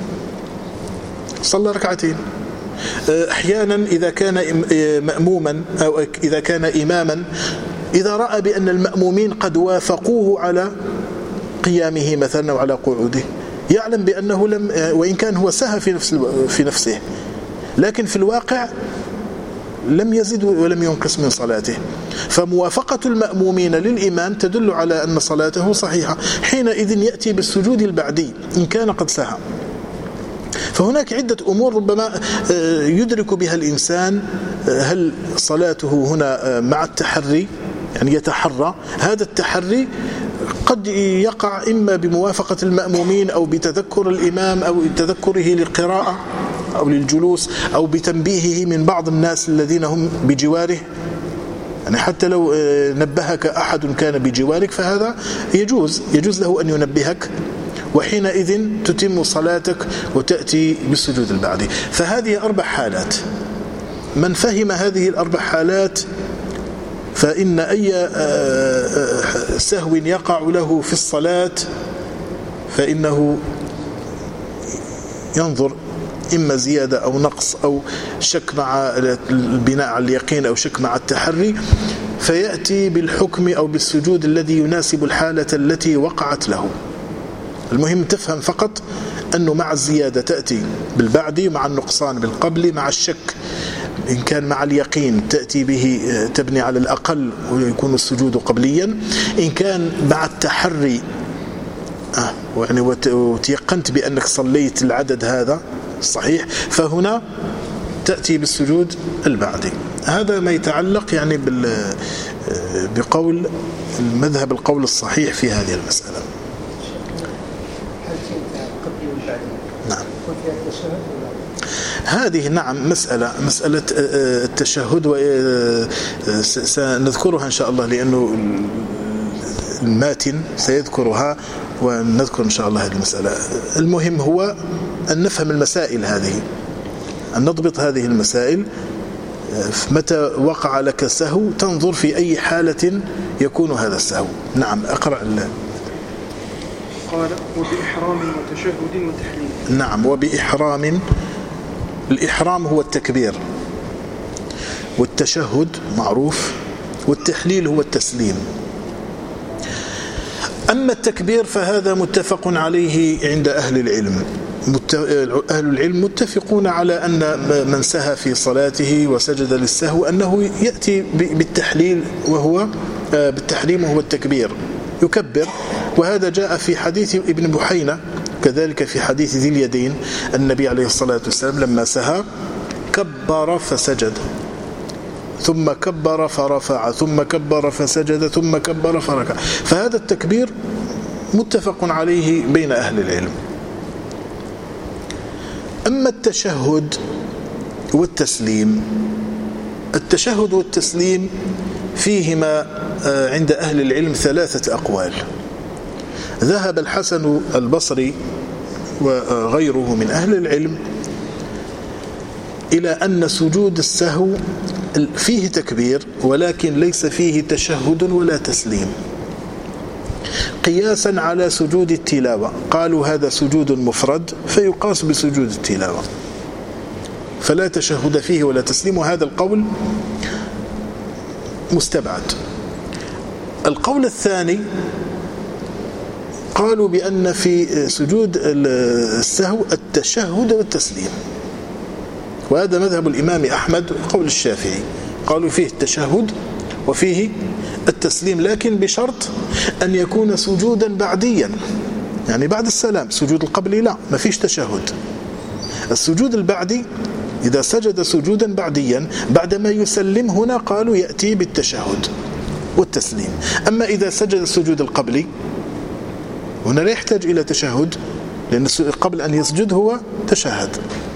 صلى ركعتين. أحيانا إذا كان مأموما أو إذا كان إماما، إذا رأى بأن المأمومين قد وافقوه على قيامه مثلا أو على قعوده، يعلم بأنه لم، وإن كان هو سهى في نفسه، لكن في الواقع لم يزد ولم ينقص من صلاته. فموافقة المأمومين للإمام تدل على أن صلاته صحيحة. حينئذ يأتي بالسجود البعدي إن كان قد سهى. فهناك عدة أمور ربما يدرك بها الإنسان هل صلاته هنا مع التحري، يعني يتحرى. هذا التحري قد يقع إما بموافقة المأمومين أو بتذكر الإمام أو تذكره للقراءة أو للجلوس أو بتنبيهه من بعض الناس الذين هم بجواره. يعني حتى لو نبهك أحد كان بجوارك فهذا يجوز له أن ينبهك، وحينئذ تتم صلاتك وتأتي بالسجود البعدي. فهذه 4 حالات. من فهم هذه 4 حالات فإن أي سهو يقع له في الصلاة فإنه ينظر إما زيادة أو نقص أو شك مع البناء على اليقين أو شك مع التحري، فيأتي بالحكم أو بالسجود الذي يناسب الحالة التي وقعت له. المهم تفهم فقط أنه مع الزيادة تأتي بالبعدي، مع النقصان بالقبلي، مع الشك إن كان مع اليقين تأتي به تبني على الأقل ويكون السجود قبليا. إن كان مع التحري يعني وتيقنت بأنك صليت العدد هذا صحيح، فهنا تأتي بالسجود البعدي. هذا ما يتعلق يعني بقول المذهب، القول الصحيح في هذه المسألة. نعم. هذه نعم مسألة التشهد، سنذكرها إن شاء الله لأنه الماتن سيذكرها ونذكر إن شاء الله هذه المسألة. المهم هو أن نفهم المسائل هذه، أن نضبط هذه المسائل. متى وقع لك سهو تنظر في أي حالة يكون هذا السهو. نعم أقرأ قال وبإحرام وتشهد وتحليل. نعم وبإحرام. الإحرام هو التكبير، والتشهد معروف، والتحليل هو التسليم. أما التكبير فهذا متفق عليه عند أهل العلم، أهل العلم متفقون على أن من سهى في صلاته وسجد للسهو أنه يأتي بالتحليل بالتحريم وهو التكبير، يكبر. وهذا جاء في حديث ابن بحينة، كذلك في حديث ذي اليدين النبي عليه الصلاة والسلام لما سهى كبر فسجد، ثم كبر فرفع، ثم كبر فسجد، ثم كبر فركع. فهذا التكبير متفق عليه بين أهل العلم. أما التشهد والتسليم، التشهد والتسليم فيهما عند أهل العلم 3 أقوال. ذهب الحسن البصري وغيره من أهل العلم إلى أن سجود السهو فيه تكبير ولكن ليس فيه تشهد ولا تسليم، قياسا على سجود التلاوة. قالوا هذا سجود مفرد فيقاس بسجود التلاوة، فلا تشهد فيه ولا تسليم، وهذا القول مستبعد. القول الثاني قالوا بأن في سجود السهو التشهد والتسليم، وهذا مذهب الإمام أحمد وقول الشافعي، قالوا فيه التشهد وفيه التسليم، لكن بشرط أن يكون سجودا بعديا، يعني بعد السلام. سجود القبلي لا، ما فيش تشهد. السجود البعدي إذا سجد سجودا بعديا بعدما يسلم هنا قالوا يأتي بالتشهد والتسليم. أما إذا سجد السجود القبلي هنا لا يحتاج إلى تشهد، لأن قبل أن يسجد هو تشهد،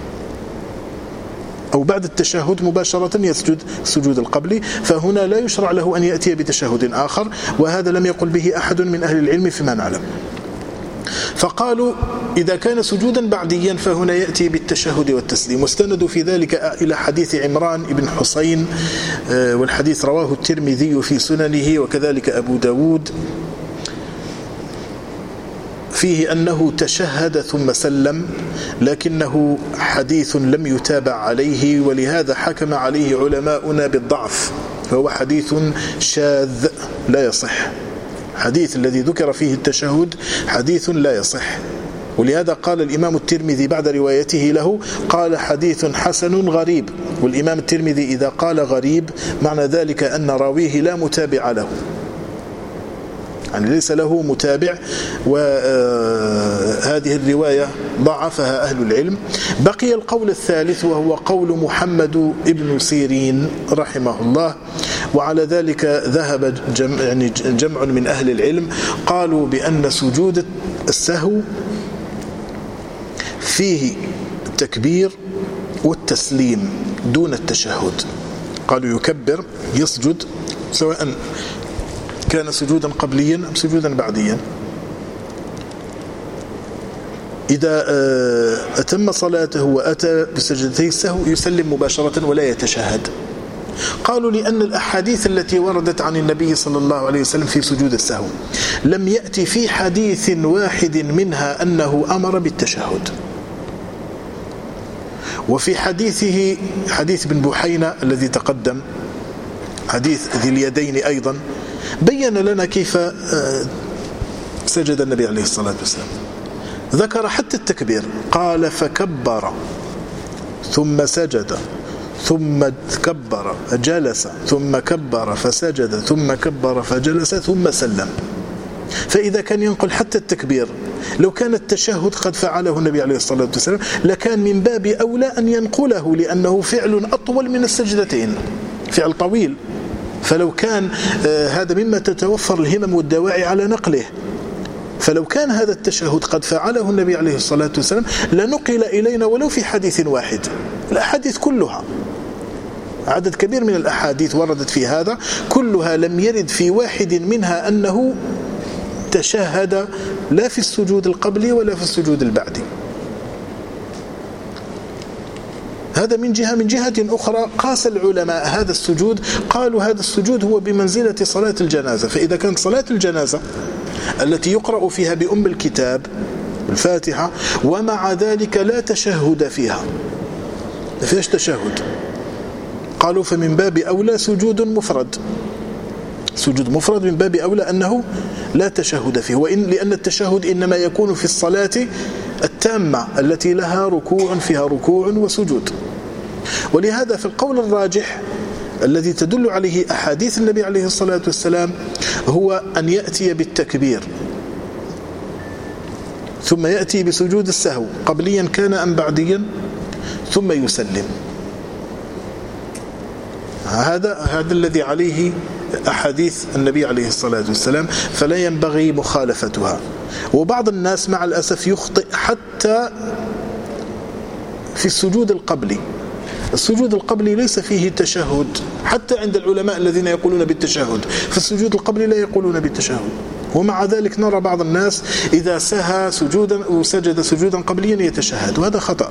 أو بعد التشهد مباشرة يسجد السجود القبلي، فهنا لا يشرع له أن يأتي بتشهد آخر، وهذا لم يقل به أحد من أهل العلم فيما نعلم. فقالوا إذا كان سجودا بعديا فهنا يأتي بالتشهد والتسليم، واستندوا في ذلك إلى حديث عمران بن حسين، والحديث رواه الترمذي في سننه وكذلك أبو داود، فيه أنه تشهد ثم سلم، لكنه حديث لم يتابع عليه، ولهذا حكم عليه علماؤنا بالضعف، فهو حديث شاذ لا يصح. حديث الذي ذكر فيه التشهد حديث لا يصح، ولهذا قال الإمام الترمذي بعد روايته له قال حديث حسن غريب. والإمام الترمذي إذا قال غريب معنى ذلك أن راويه لا متابع له، يعني ليس له متابع، وهذه الرواية ضعفها أهل العلم. بقي القول الثالث وهو قول محمد ابن سيرين رحمه الله، وعلى ذلك ذهب جمع من أهل العلم، قالوا بأن سجود السهو فيه التكبير والتسليم دون التشهد. قالوا يكبر يسجد سواء كان سجودا قبليا أم سجودا بعديا. إذا أتم صلاته وأتى بسجدتي السهو يسلم مباشرة ولا يتشهد. قالوا لأن الأحاديث التي وردت عن النبي صلى الله عليه وسلم في سجود السهو لم يأتي في حديث واحد منها أنه أمر بالتشهد. وفي حديثه حديث بن بحينة الذي تقدم، حديث ذي اليدين أيضا، بين لنا كيف سجد النبي عليه الصلاة والسلام، ذكر حتى التكبير، قال فكبر ثم سجد ثم كبر جلس ثم كبر فسجد ثم كبر فجلس ثم سلم. فإذا كان ينقل حتى التكبير، لو كان التشهد قد فعله النبي عليه الصلاة والسلام لكان من باب أولى أن ينقله، لأنه فعل أطول من السجدتين، فعل طويل. فلو كان هذا مما تتوفر الهمم والدواعي على نقله، فلو كان هذا التشهد قد فعله النبي عليه الصلاة والسلام لنقل إلينا ولو في حديث واحد. الأحاديث كلها عدد كبير من الأحاديث وردت في هذا، كلها لم يرد في واحد منها أنه تشهد لا في السجود القبلي ولا في السجود البعدي. هذا من جهة. من جهة أخرى قاس العلماء هذا السجود، قالوا هذا السجود هو بمنزلة صلاة الجنازة. فإذا كانت صلاة الجنازة التي يقرأ فيها بأم الكتاب الفاتحة ومع ذلك لا تشهد فيها، ما فيهاش تشهد، قالوا فمن باب أولى سجود مفرد. سجود مفرد من باب أولى أنه لا تشهد فيه، لأن التشهد إنما يكون في الصلاة التامة التي لها ركوع فيها ركوع وسجود. ولهذا في القول الراجح الذي تدل عليه أحاديث النبي عليه الصلاة والسلام هو أن يأتي بالتكبير ثم يأتي بسجود السهو قبليا كان أم بعديا ثم يسلم. هذا الذي عليه أحاديث النبي عليه الصلاة والسلام، فلا ينبغي مخالفتها. وبعض الناس مع الأسف يخطئ حتى في السجود القبلي. السجود القبلي ليس فيه تشهد، حتى عند العلماء الذين يقولون بالتشهد في السجود القبلي لا يقولون بالتشهد، ومع ذلك نرى بعض الناس إذا سهى سجودا وسجد سجودا قبليا يتشهد، وهذا خطأ.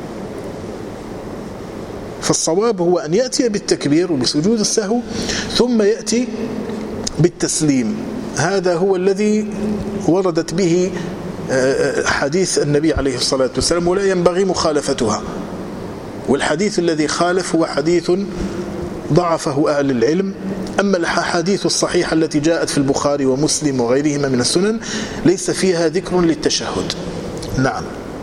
فالصواب هو أن يأتي بالتكبير وبسجود السهو ثم يأتي بالتسليم. هذا هو الذي وردت به حديث النبي عليه الصلاة والسلام، ولا ينبغي مخالفتها. والحديث الذي خالف هو حديث ضعفه أهل العلم. أما الأحاديث الصحيحة التي جاءت في البخاري ومسلم وغيرهما من السنن ليس فيها ذكر للتشهد. نعم.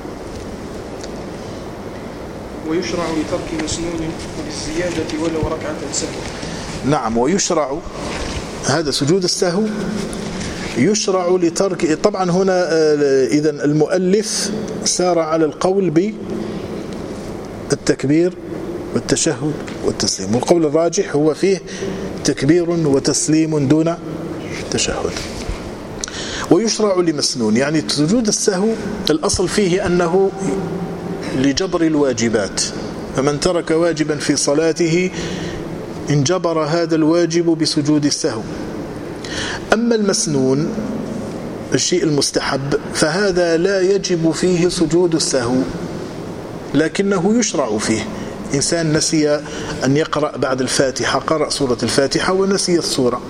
ويشرع لترك مسنون بالزيادة ولو ركعة سهو. نعم، ويشرع هذا سجود السهو يشرع لترك. طبعا هنا إذن المؤلف سار على القول بالتكبير والتشهد والتسليم، والقول الراجح هو فيه تكبير وتسليم دون تشهد. ويشرع لمسنون، يعني سجود السهو الأصل فيه أنه لجبر الواجبات، فمن ترك واجبا في صلاته انجبر هذا الواجب بسجود السهو. أما المسنون الشيء المستحب فهذا لا يجب فيه سجود السهو، لكنه يشرع فيه. إنسان نسي أن يقرأ بعد الفاتحة، قرأ سورة الفاتحة ونسي السورة،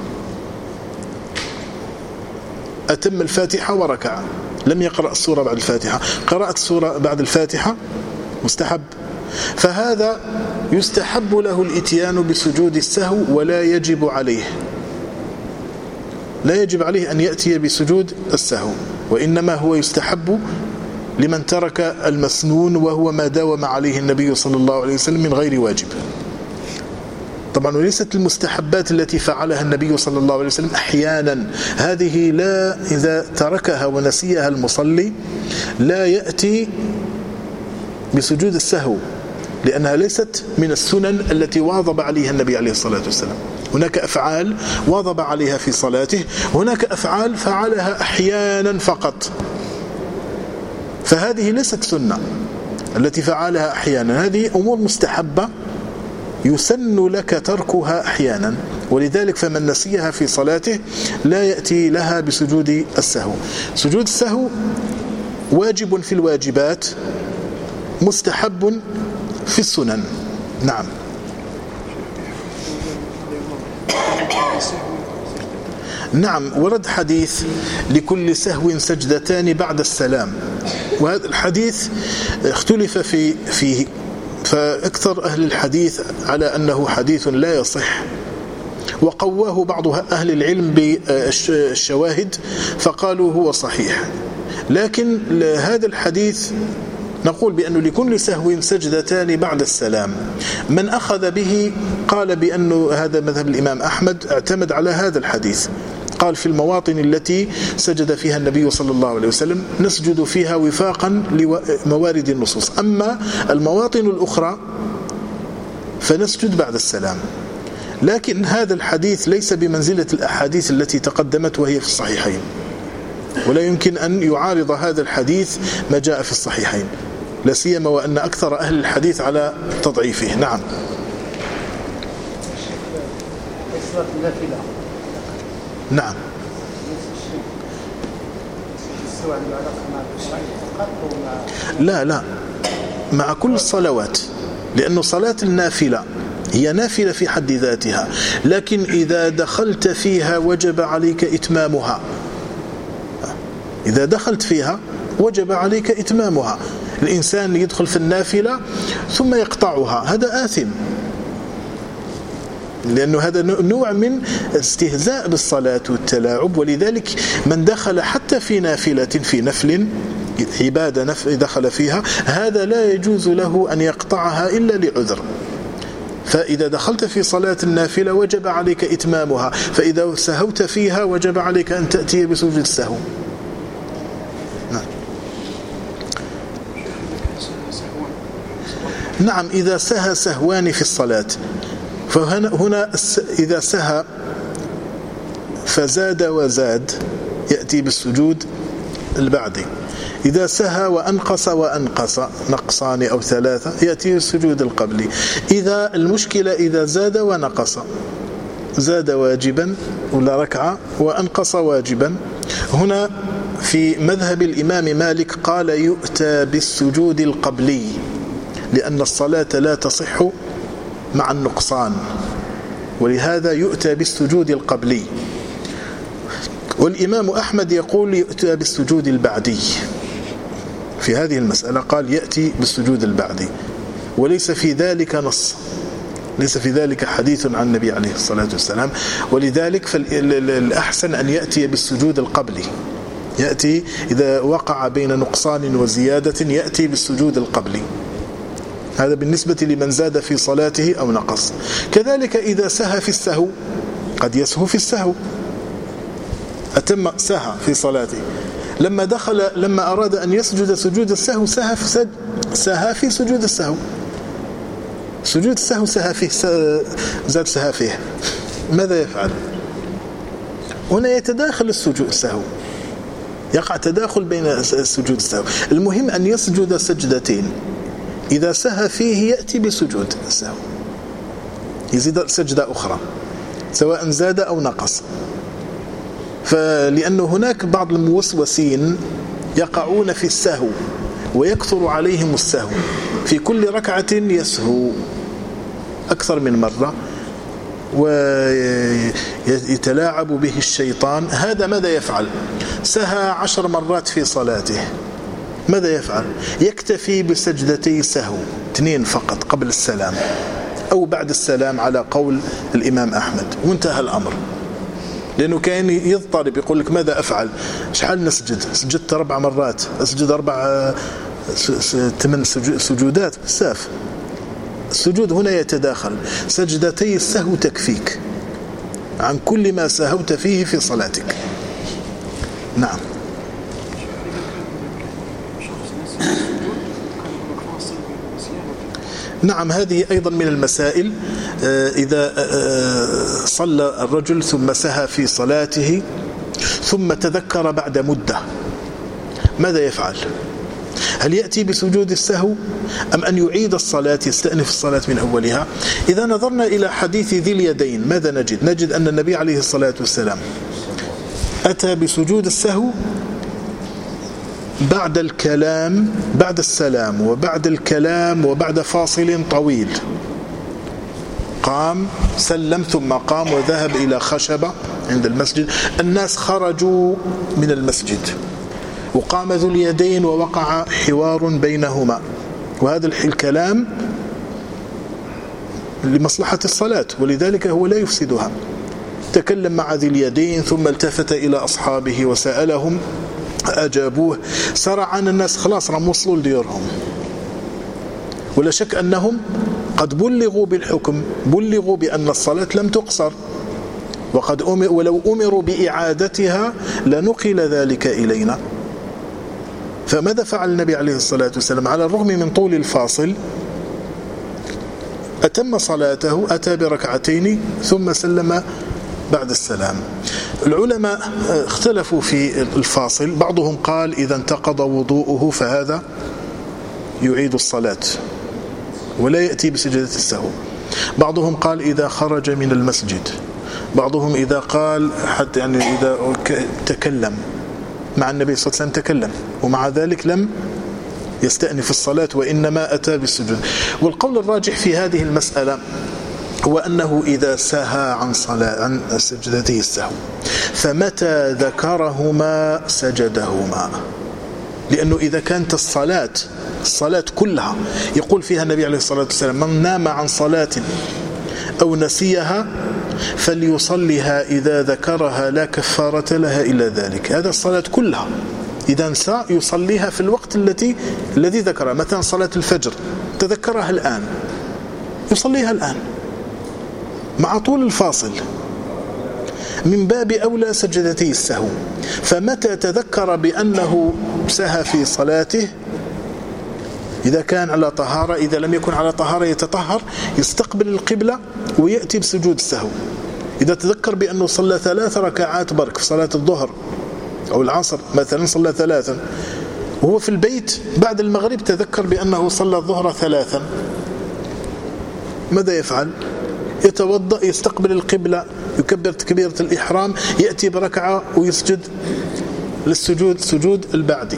أتم الفاتحة وركع، لم يقرأ السورة بعد الفاتحة، قرأت السورة بعد الفاتحة مستحب، فهذا يستحب له الإتيان بسجود السهو ولا يجب عليه، لا يجب عليه أن يأتي بسجود السهو، وإنما هو يستحب لمن ترك المسنون وهو ما داوم عليه النبي صلى الله عليه وسلم من غير واجب. طبعا وليست المستحبات التي فعلها النبي صلى الله عليه وسلم أحيانا، هذه لا، إذا تركها ونسيها المصلي لا يأتي بسجود السهو، لأنها ليست من السنن التي واظب عليها النبي عليه الصلاة والسلام. هناك أفعال واظب عليها في صلاته، هناك أفعال فعلها أحيانا فقط، فهذه ليست سنة التي فعلها أحيانا، هذه أمور مستحبة يسن لك تركها أحيانا، ولذلك فمن نسيها في صلاته لا يأتي لها بسجود السهو. سجود السهو واجب في الواجبات، مستحب في السنن. نعم. نعم، ورد حديث لكل سهو سجدتان بعد السلام، وهذا الحديث اختلف فيه، فأكثر أهل الحديث على أنه حديث لا يصح، وقواه بعض أهل العلم بالشواهد فقالوا هو صحيح. لكن هذا الحديث نقول بأنه لكل سهو سجدتان بعد السلام. من أخذ به قال بأنه هذا مذهب الإمام أحمد، اعتمد على هذا الحديث، قال في المواطن التي سجد فيها النبي صلى الله عليه وسلم نسجد فيها وفاقا لموارد النصوص، أما المواطن الأخرى فنسجد بعد السلام. لكن هذا الحديث ليس بمنزلة الأحاديث التي تقدمت وهي في الصحيحين، ولا يمكن أن يعارض هذا الحديث ما جاء في الصحيحين، لا سيما وأن أكثر أهل الحديث على تضعيفه. نعم. نعم. لا، مع كل الصلوات، لأن صلاة النافلة هي نافلة في حد ذاتها، لكن إذا دخلت فيها وجب عليك إتمامها، إذا دخلت فيها وجب عليك إتمامها. الإنسان يدخل في النافلة ثم يقطعها، هذا آثم، لأنه هذا نوع من استهزاء بالصلاة والتلاعب. ولذلك من دخل حتى في نافلة في نفل عبادة دخل فيها، هذا لا يجوز له أن يقطعها إلا لعذر. فإذا دخلت في صلاة النافلة وجب عليك إتمامها، فإذا سهوت فيها وجب عليك أن تأتي بسجود السهو. نعم، إذا سهى سهوان في الصلاة، فهنا إذا سهى فزاد وزاد يأتي بالسجود البعدي. إذا سهى وأنقص نقصان أو ثلاثة يأتي السجود القبلي. إذا المشكلة إذا زاد ونقص، زاد واجبا ولا ركعة وأنقص واجبا، هنا في مذهب الإمام مالك قال يؤتى بالسجود القبلي، لأن الصلاة لا تصح مع النقصان، ولهذا يؤتى بالسجود القبلي. والإمام أحمد يقول يؤتى بالسجود البعدي. في هذه المسألة قال يأتي بالسجود البعدي، وليس في ذلك نص، ليس في ذلك حديث عن النبي عليه الصلاة والسلام، ولذلك فالأحسن أن يأتي بالسجود القبلي. يأتي إذا وقع بين نقصان وزيادة يأتي بالسجود القبلي. هذا بالنسبة لمن زاد في صلاته أو نقص. كذلك إذا سهى في السهو، قد يسهو في السهو، أتم سهى في صلاته، لما أراد أن يسجد سجود السهو سهى في سجود السهو، سجود السهو سهى فيه، زاد سهى فيه، ماذا يفعل؟ هنا يتداخل السهو، يقع تداخل بين سجود السهو. المهم أن يسجد سجدتين، إذا سهى فيه يأتي بسجود السهو، يزيد سجدة أخرى سواء زاد أو نقص. فلأنه هناك بعض الموسوسين يقعون في السهو ويكثر عليهم السهو، في كل ركعة يسهو أكثر من مرة ويتلاعب به الشيطان. هذا ماذا يفعل؟ سهى 10 مرات في صلاته، ماذا يفعل؟ يكتفي بسجدتي سهو 2 فقط قبل السلام أو بعد السلام على قول الإمام أحمد، وانتهى الأمر. لأنه كان يضطرب، يقول لك ماذا أفعل؟ شحال نسجد؟ سجدت 4 مرات، أسجد 8 سجودات، بساف. السجود هنا يتداخل، سجدتي السهو تكفيك عن كل ما سهوت فيه في صلاتك. نعم. نعم، هذه أيضا من المسائل. إذا صلى الرجل ثم سهى في صلاته ثم تذكر بعد مدة، ماذا يفعل؟ هل يأتي بسجود السهو أم أن يعيد الصلاة، يستأنف الصلاة من أولها؟ إذا نظرنا إلى حديث ذي اليدين ماذا نجد؟ نجد أن النبي عليه الصلاة والسلام أتى بسجود السهو بعد الكلام، بعد السلام وبعد الكلام وبعد فاصل طويل. قام سلم ثم قام وذهب إلى خشبة عند المسجد، الناس خرجوا من المسجد وقام ذو اليدين ووقع حوار بينهما، وهذا الكلام لمصلحة الصلاة ولذلك هو لا يفسدها. تكلم مع ذي اليدين ثم التفت إلى أصحابه وسألهم، أجابوه، سرعان الناس خلاص رم وصلوا لديرهم، ولا شك أنهم قد بلغوا بالحكم، بلغوا بأن الصلاة لم تقصر، وقد ولو أمروا بإعادتها لنقل ذلك إلينا. فماذا فعل النبي عليه الصلاة والسلام؟ على الرغم من طول الفاصل أتم صلاته، أتى بركعتين ثم سلم بعد السلام. العلماء اختلفوا في الفاصل، بعضهم قال إذا انتقض وضوءه فهذا يعيد الصلاة ولا يأتي بسجدة السهو. بعضهم قال إذا خرج من المسجد، بعضهم إذا قال حتى يعني إذا تكلم مع النبي صلى الله عليه وسلم، تكلم ومع ذلك لم يستأنف الصلاة وإنما أتى بالسجود. والقول الراجح في هذه المسألة هو أنه إذا سهى عن سجدته السهو فمتى ذكرهما سجدهما، لأنه إذا كانت الصلاة كلها يقول فيها النبي عليه الصلاة والسلام من نام عن صلاة أو نسيها فليصليها إذا ذكرها لا كفارة لها إلا ذلك. هذا الصلاة كلها إذا نسى يصليها في الوقت الذي ذكرها، مثلا صلاة الفجر تذكرها الآن يصليها الآن مع طول الفاصل، من باب أولى سجدتي السهو. فمتى تذكر بأنه سهى في صلاته، إذا كان على طهارة، إذا لم يكن على طهارة يتطهر، يستقبل القبلة ويأتي بسجود السهو. إذا تذكر بأنه صلى 3 ركعات برك في صلاة الظهر أو العصر مثلا، صلى 3 وهو في البيت بعد المغرب تذكر بأنه صلى الظهر 3، ماذا يفعل؟ يتوضأ، يستقبل القبلة، يكبر تكبيرة الإحرام، يأتي بركعة ويسجد للسجود سجود البعدي،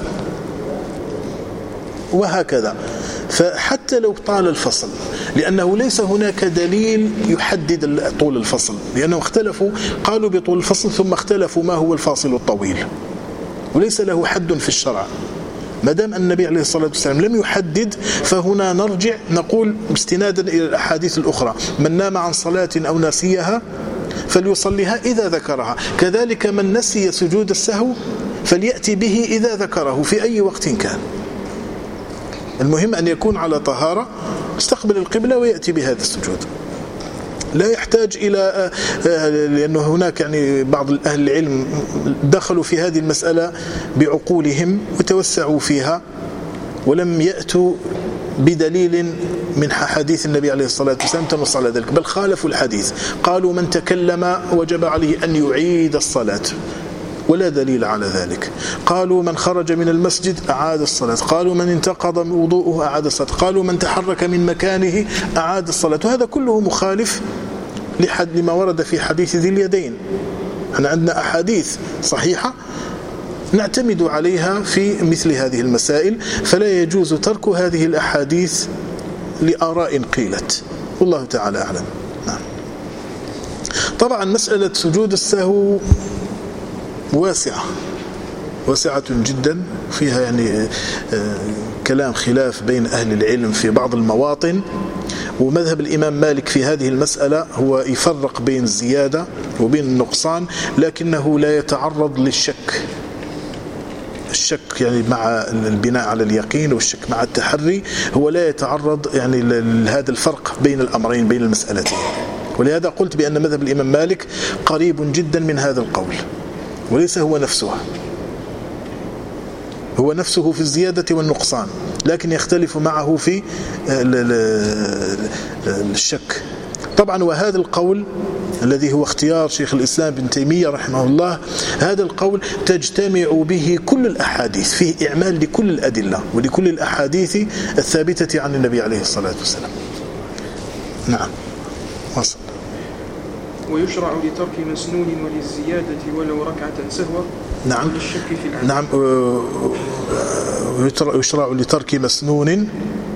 وهكذا. فحتى لو طال الفصل، لأنه ليس هناك دليل يحدد طول الفصل، لأنه اختلفوا، قالوا بطول الفصل ثم اختلفوا ما هو الفاصل الطويل، وليس له حد في الشرع. ما دام النبي عليه الصلاة والسلام لم يحدد، فهنا نرجع نقول استنادا إلى الأحاديث الأخرى: من نام عن صلاة أو نسيها فليصليها إذا ذكرها، كذلك من نسي سجود السهو فليأتي به إذا ذكره في أي وقت كان. المهم أن يكون على طهارة، استقبل القبلة ويأتي بهذا السجود. لا يحتاج إلى، لأنه هناك يعني بعض أهل العلم دخلوا في هذه المسألة بعقولهم وتوسعوا فيها، ولم يأتوا بدليل من حديث النبي عليه الصلاة والسلام تنص على ذلك، بل خالفوا الحديث. قالوا من تكلم وجب عليه أن يعيد الصلاة، ولا دليل على ذلك. قالوا من خرج من المسجد أعاد الصلاة، قالوا من انتقض وضوءه أعاد الصلاة، قالوا من تحرك من مكانه أعاد الصلاة. وهذا كله مخالف لما ورد في حديث ذي اليدين. احنا عندنا أحاديث صحيحة نعتمد عليها في مثل هذه المسائل، فلا يجوز ترك هذه الأحاديث لآراء قيلت، والله تعالى أعلم. نعم. طبعا مسألة سجود السهو واسعة جدا، فيها يعني كلام خلاف بين أهل العلم في بعض المواطن. ومذهب الإمام مالك في هذه المسألة هو يفرق بين الزيادة وبين النقصان، لكنه لا يتعرض للشك. الشك يعني مع البناء على اليقين، والشك مع التحري، هو لا يتعرض يعني لهذا الفرق بين الأمرين، بين المسألتين. ولهذا قلت بأن مذهب الإمام مالك قريب جدا من هذا القول، وليس هو نفسه في الزيادة والنقصان، لكن يختلف معه في الشك. طبعا وهذا القول الذي هو اختيار شيخ الإسلام ابن تيمية رحمه الله، هذا القول تجتمع به كل الأحاديث، فيه إعمال لكل الأدلة ولكل الأحاديث الثابتة عن النبي عليه الصلاة والسلام. نعم. وصل. ويشرع لترك مسنون وللزيادة ولو ركعة سهوة. نعم. وللشك في نعم. يشرع لترك مسنون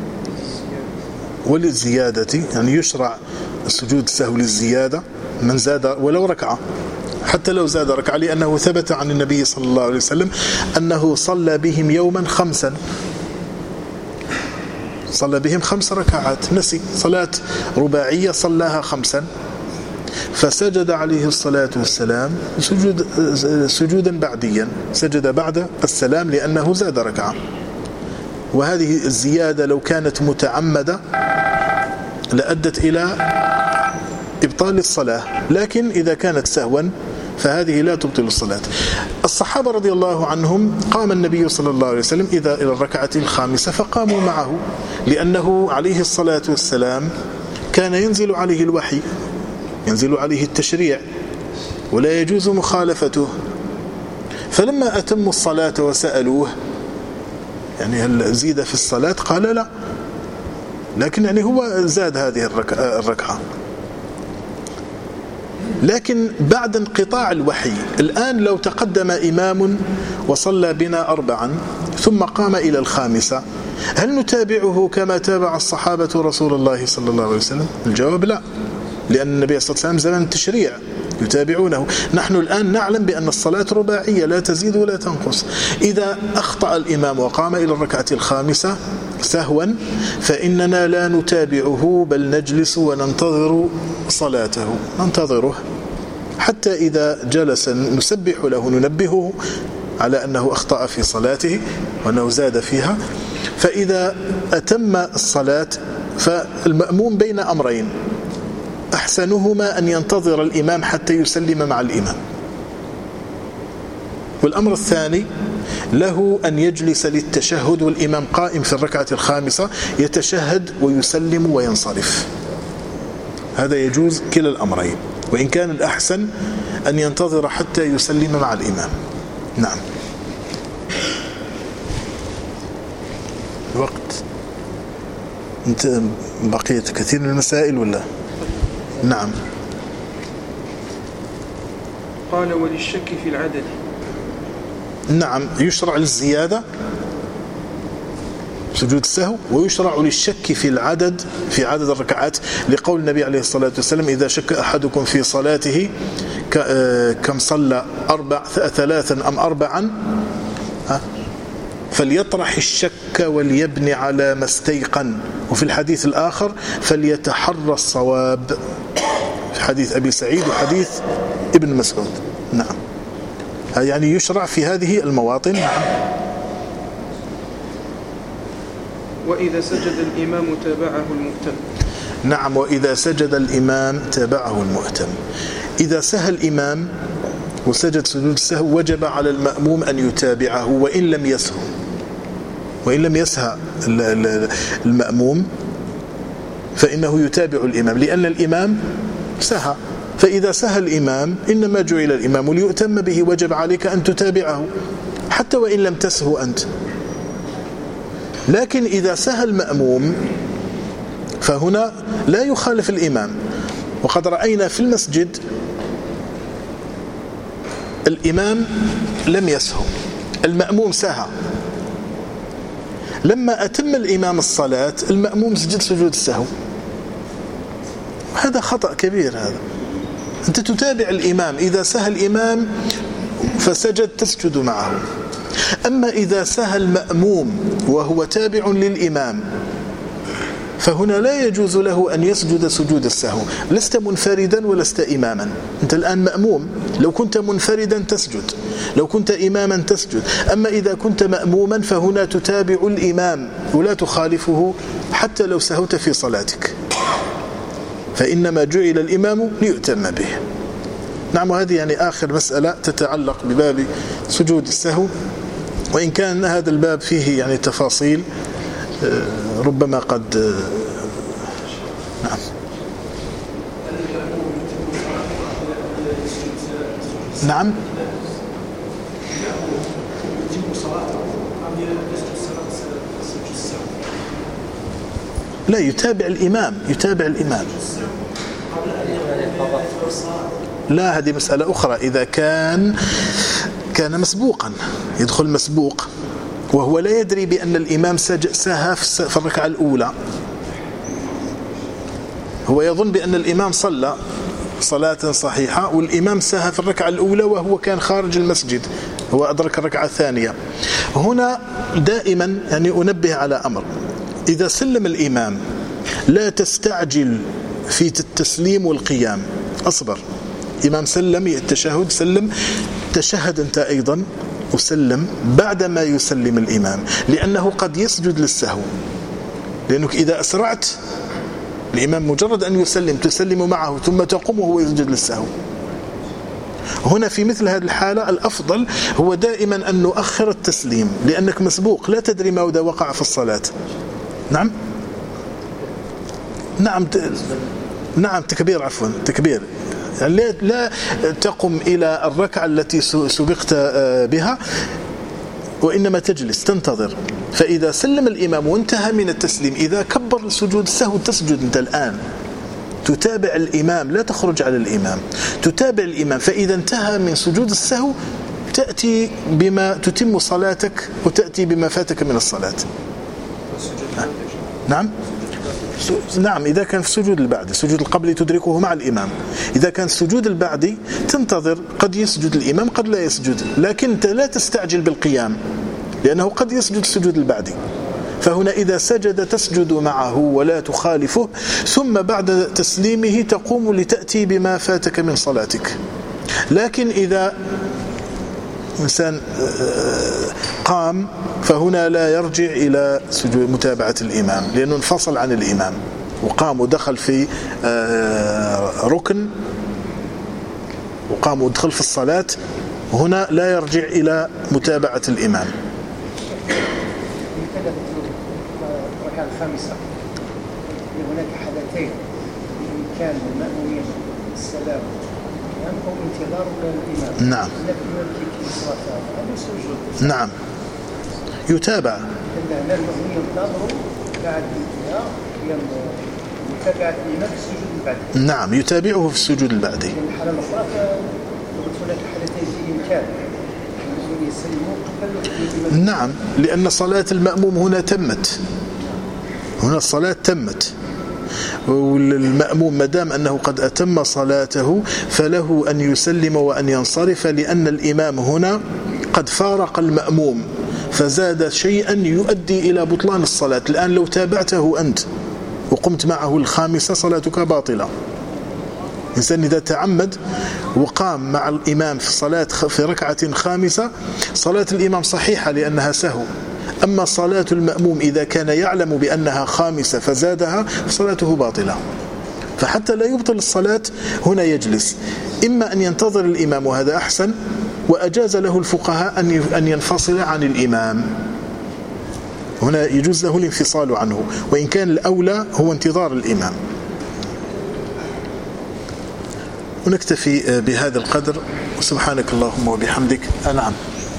وللزيادة، يعني يشرع السجود السهو للزيادة، من زاد ولو ركعة، حتى لو زاد ركعة، لأنه ثبت عن النبي صلى الله عليه وسلم أنه صلى بهم يوما 5، صلى بهم 5 ركعات، نسي صلاة رباعية صلاها 5، فسجد عليه الصلاة والسلام سجودا بعديا، سجد بعد السلام لأنه زاد ركعة. وهذه الزيادة لو كانت متعمدة لأدت إلى إبطال الصلاة، لكن إذا كانت سهوا فهذه لا تبطل الصلاة. الصحابة رضي الله عنهم قام النبي صلى الله عليه وسلم إذا إلى الركعة الخامسة فقاموا معه، لأنه عليه الصلاة والسلام كان ينزل عليه الوحي، ينزل عليه التشريع، ولا يجوز مخالفته. فلما أتموا الصلاة وسألوه يعني هل زيد في الصلاة؟ قال لا، لكن يعني هو زاد هذه الركعة، لكن بعد انقطاع الوحي. الآن لو تقدم إمام وصلى بنا 4 ثم قام إلى الخامسة، هل نتابعه كما تابع الصحابة رسول الله صلى الله عليه وسلم؟ الجواب لا، لأن النبي صلى الله عليه وسلم زمن التشريع يتابعونه. نحن الآن نعلم بأن الصلاة رباعية لا تزيد ولا تنقص. إذا أخطأ الإمام وقام إلى الركعة الخامسة سهوا فإننا لا نتابعه، بل نجلس وننتظر صلاته، ننتظره حتى إذا جلس نسبح له، ننبهه على أنه أخطأ في صلاته وأنه زاد فيها. فإذا أتم الصلاة فالمأموم بين أمرين، أحسنهما أن ينتظر الإمام حتى يسلم مع الإمام، والأمر الثاني له أن يجلس للتشهد والإمام قائم في الركعة الخامسة يتشهد ويسلم وينصرف. هذا يجوز كلا الأمرين، وإن كان الأحسن أن ينتظر حتى يسلم مع الإمام. نعم. الوقت أنت بقية كثير من المسائل ولا؟ نعم. قال وللشك في العدد. نعم، يشرع للزيادة سجود السهو، ويشرع للشك في العدد، في عدد الركعات، لقول النبي عليه الصلاة والسلام إذا شك أحدكم في صلاته كم صلى 3 أم 4 فليطرح الشك وليبني على ما استيقن. وفي الحديث الآخر فليتحرى الصواب، في حديث أبي سعيد وحديث ابن مسعود. نعم، يعني يشرع في هذه المواطن. وإذا سجد الإمام تابعه المؤتم. نعم، وإذا سجد الإمام تابعه المؤتم. إذا سهى الإمام وسجد سجود السهو وجب على المأموم أن يتابعه وإن لم يسهو، وإن لم يسهى المأموم فإنه يتابع الإمام، لأن الإمام سهى. فإذا سهى الإمام إنما جعل الإمام ليؤتم به، وجب عليك أن تتابعه حتى وإن لم تسهو أنت. لكن إذا سهى المأموم فهنا لا يخالف الإمام. وقد رأينا في المسجد الإمام لم يسهو، المأموم سهى، لما أتم الإمام الصلاة المأموم سجد سجود السهو. هذا خطأ كبير. هذا أنت تتابع الإمام، إذا سهى الإمام فسجد تسجد معه. أما إذا سهى المأموم وهو تابع للإمام فهنا لا يجوز له أن يسجد سجود السهو. لست منفردا ولست إماما، أنت الآن مأموم. لو كنت منفردا تسجد، لو كنت إماما تسجد. أما إذا كنت مأموما فهنا تتابع الإمام ولا تخالفه حتى لو سهوت في صلاتك، فإنما جعل الإمام ليؤتم به. نعم، وهذه يعني آخر مسألة تتعلق بباب سجود السهو، وإن كان هذا الباب فيه يعني تفاصيل ربما قد نعم. نعم، لا يتابع الإمام، يتابع الإمام. لا، هذه مسألة أخرى. إذا كان مسبوقا، يدخل مسبوق وهو لا يدري بأن الإمام سهى في الركعة الأولى، هو يظن بأن الإمام صلى صلاة صحيحة والإمام سهى في الركعة الأولى وهو كان خارج المسجد، هو أدرك الركعة الثانية. هنا دائما يعني أنبه على أمر: إذا سلم الإمام لا تستعجل في التسليم والقيام، أصبر. إمام سلم التشهد، سلم تشهد أنت أيضا وسلم بعدما يسلم الإمام، لأنه قد يسجد للسهو. لأنك إذا أسرعت الإمام مجرد أن يسلم تسلم معه ثم تقوم وهو يسجد للسهو. هنا في مثل هذه الحالة الأفضل هو دائما أن نؤخر التسليم، لأنك مسبوق لا تدري ماذا وقع في الصلاة. نعم نعم نعم تكبير، عفوا تكبير، يعني لا تقم إلى الركعة التي سبقت بها، وإنما تجلس تنتظر. فإذا سلم الإمام وانتهى من التسليم، إذا كبر سجود السهو تسجد أنت الآن، تتابع الإمام، لا تخرج على الإمام، تتابع الإمام. فإذا انتهى من سجود السهو تأتي بما تتم صلاتك وتأتي بما فاتك من الصلاة. نعم نعم، إذا كان في السجود البعدي، السجود القبلي تدركه مع الإمام. إذا كان السجود البعدي تنتظر، قد يسجد الإمام قد لا يسجد، لكن أنت لا تستعجل بالقيام لأنه قد يسجد السجود البعدي. فهنا إذا سجد تسجد معه ولا تخالفه، ثم بعد تسليمه تقوم لتأتي بما فاتك من صلاتك. لكن إذا إنسان قام فهنا لا يرجع إلى متابعة الإمام لأنه انفصل عن الإمام وقام ودخل في ركن وقام ودخل في الصلاة، هنا لا يرجع إلى متابعة الإمام. الركعة الخامسة هناك حالتين كان المأمومين السلام أو انتظار الإمام. نعم. نعم يتابع. المأمومين ينتظروا بعد الانتهاء متابعة الإمام في السجود البعدي. نعم يتابعه في السجود البعدي. الحالة الأخرى هناك حالتين في إمكان المأمومين يسلموا. نعم لأن صلاة المأموم هنا تمت، هنا الصلاة تمت، والمأموم مدام أنه قد أتم صلاته فله أن يسلم وأن ينصرف، لأن الإمام هنا قد فارق المأموم فزاد شيئا يؤدي إلى بطلان الصلاة. الآن لو تابعته أنت وقمت معه الخامسة صلاتك باطلة. الإنسان إذا تعمد وقام مع الإمام في صلاة في ركعة خامسة صلاة الإمام صحيحة لأنها سهو، أما صلاة المأموم إذا كان يعلم بأنها خامسة فزادها صلاته باطلة. فحتى لا يبطل الصلاة هنا يجلس، إما أن ينتظر الإمام وهذا أحسن، وأجاز له الفقهاء أن ينفصل عن الإمام، هنا يجوز له الانفصال عنه، وإن كان الأولى هو انتظار الإمام. ونكتفي بهذا القدر، وسبحانك اللهم وبحمدك. نعم.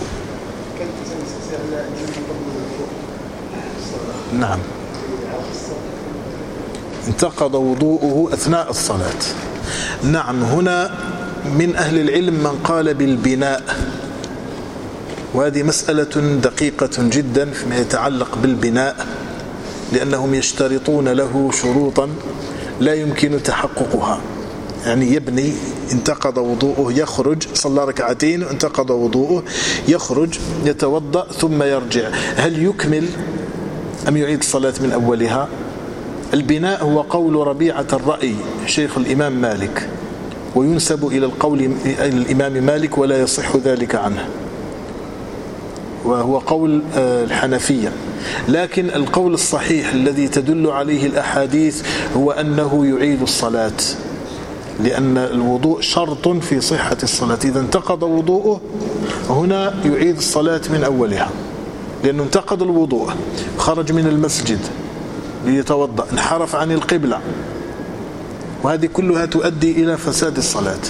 نعم انتقض وضوءه أثناء الصلاة. نعم هنا من أهل العلم من قال بالبناء، وهذه مسألة دقيقة جدا فيما يتعلق بالبناء، لأنهم يشترطون له شروطا لا يمكن تحققها. يعني يبني، انتقض وضوءه، يخرج، صلى ركعتين انتقض وضوءه، يخرج يتوضأ ثم يرجع، هل يكمل أم يعيد الصلاة من أولها؟ البناء هو قول ربيعة الرأي شيخ الإمام مالك، وينسب إلى القول الإمام مالك ولا يصح ذلك عنه، وهو قول الحنفية. لكن القول الصحيح الذي تدل عليه الأحاديث هو أنه يعيد الصلاة، لأن الوضوء شرط في صحة الصلاة. إذا انتقض وضوءه هنا يعيد الصلاة من أولها، لأنه انتقض الوضوء، خرج من المسجد ليتوضأ، انحرف عن القبلة، وهذه كلها تؤدي إلى فساد الصلاة.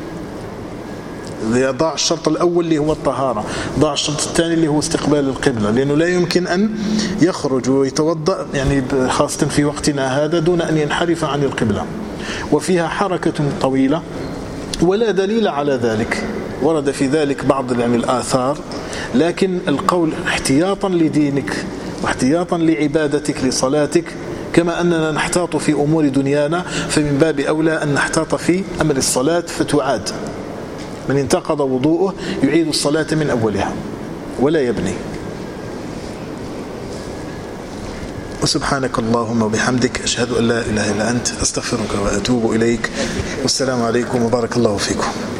إذا ضاع الشرط الأول اللي هو الطهارة، ضاع الشرط الثاني اللي هو استقبال القبلة، لأنه لا يمكن أن يخرج ويتوضأ يعني خاصة في وقتنا هذا دون أن ينحرف عن القبلة، وفيها حركة طويلة ولا دليل على ذلك. ورد في ذلك بعض يعني الآثار، لكن القول احتياطا لدينك واحتياطا لعبادتك لصلاتك، كما أننا نحتاط في أمور دنيانا فمن باب أولى أن نحتاط في أمر الصلاة فتعاد. من انتقض وضوءه يعيد الصلاة من أولها ولا يبني. وسبحانك اللهم وبحمدك، أشهد أن لا إله إلا أنت، أستغفرك وأتوب إليك، والسلام عليكم وبارك الله فيكم.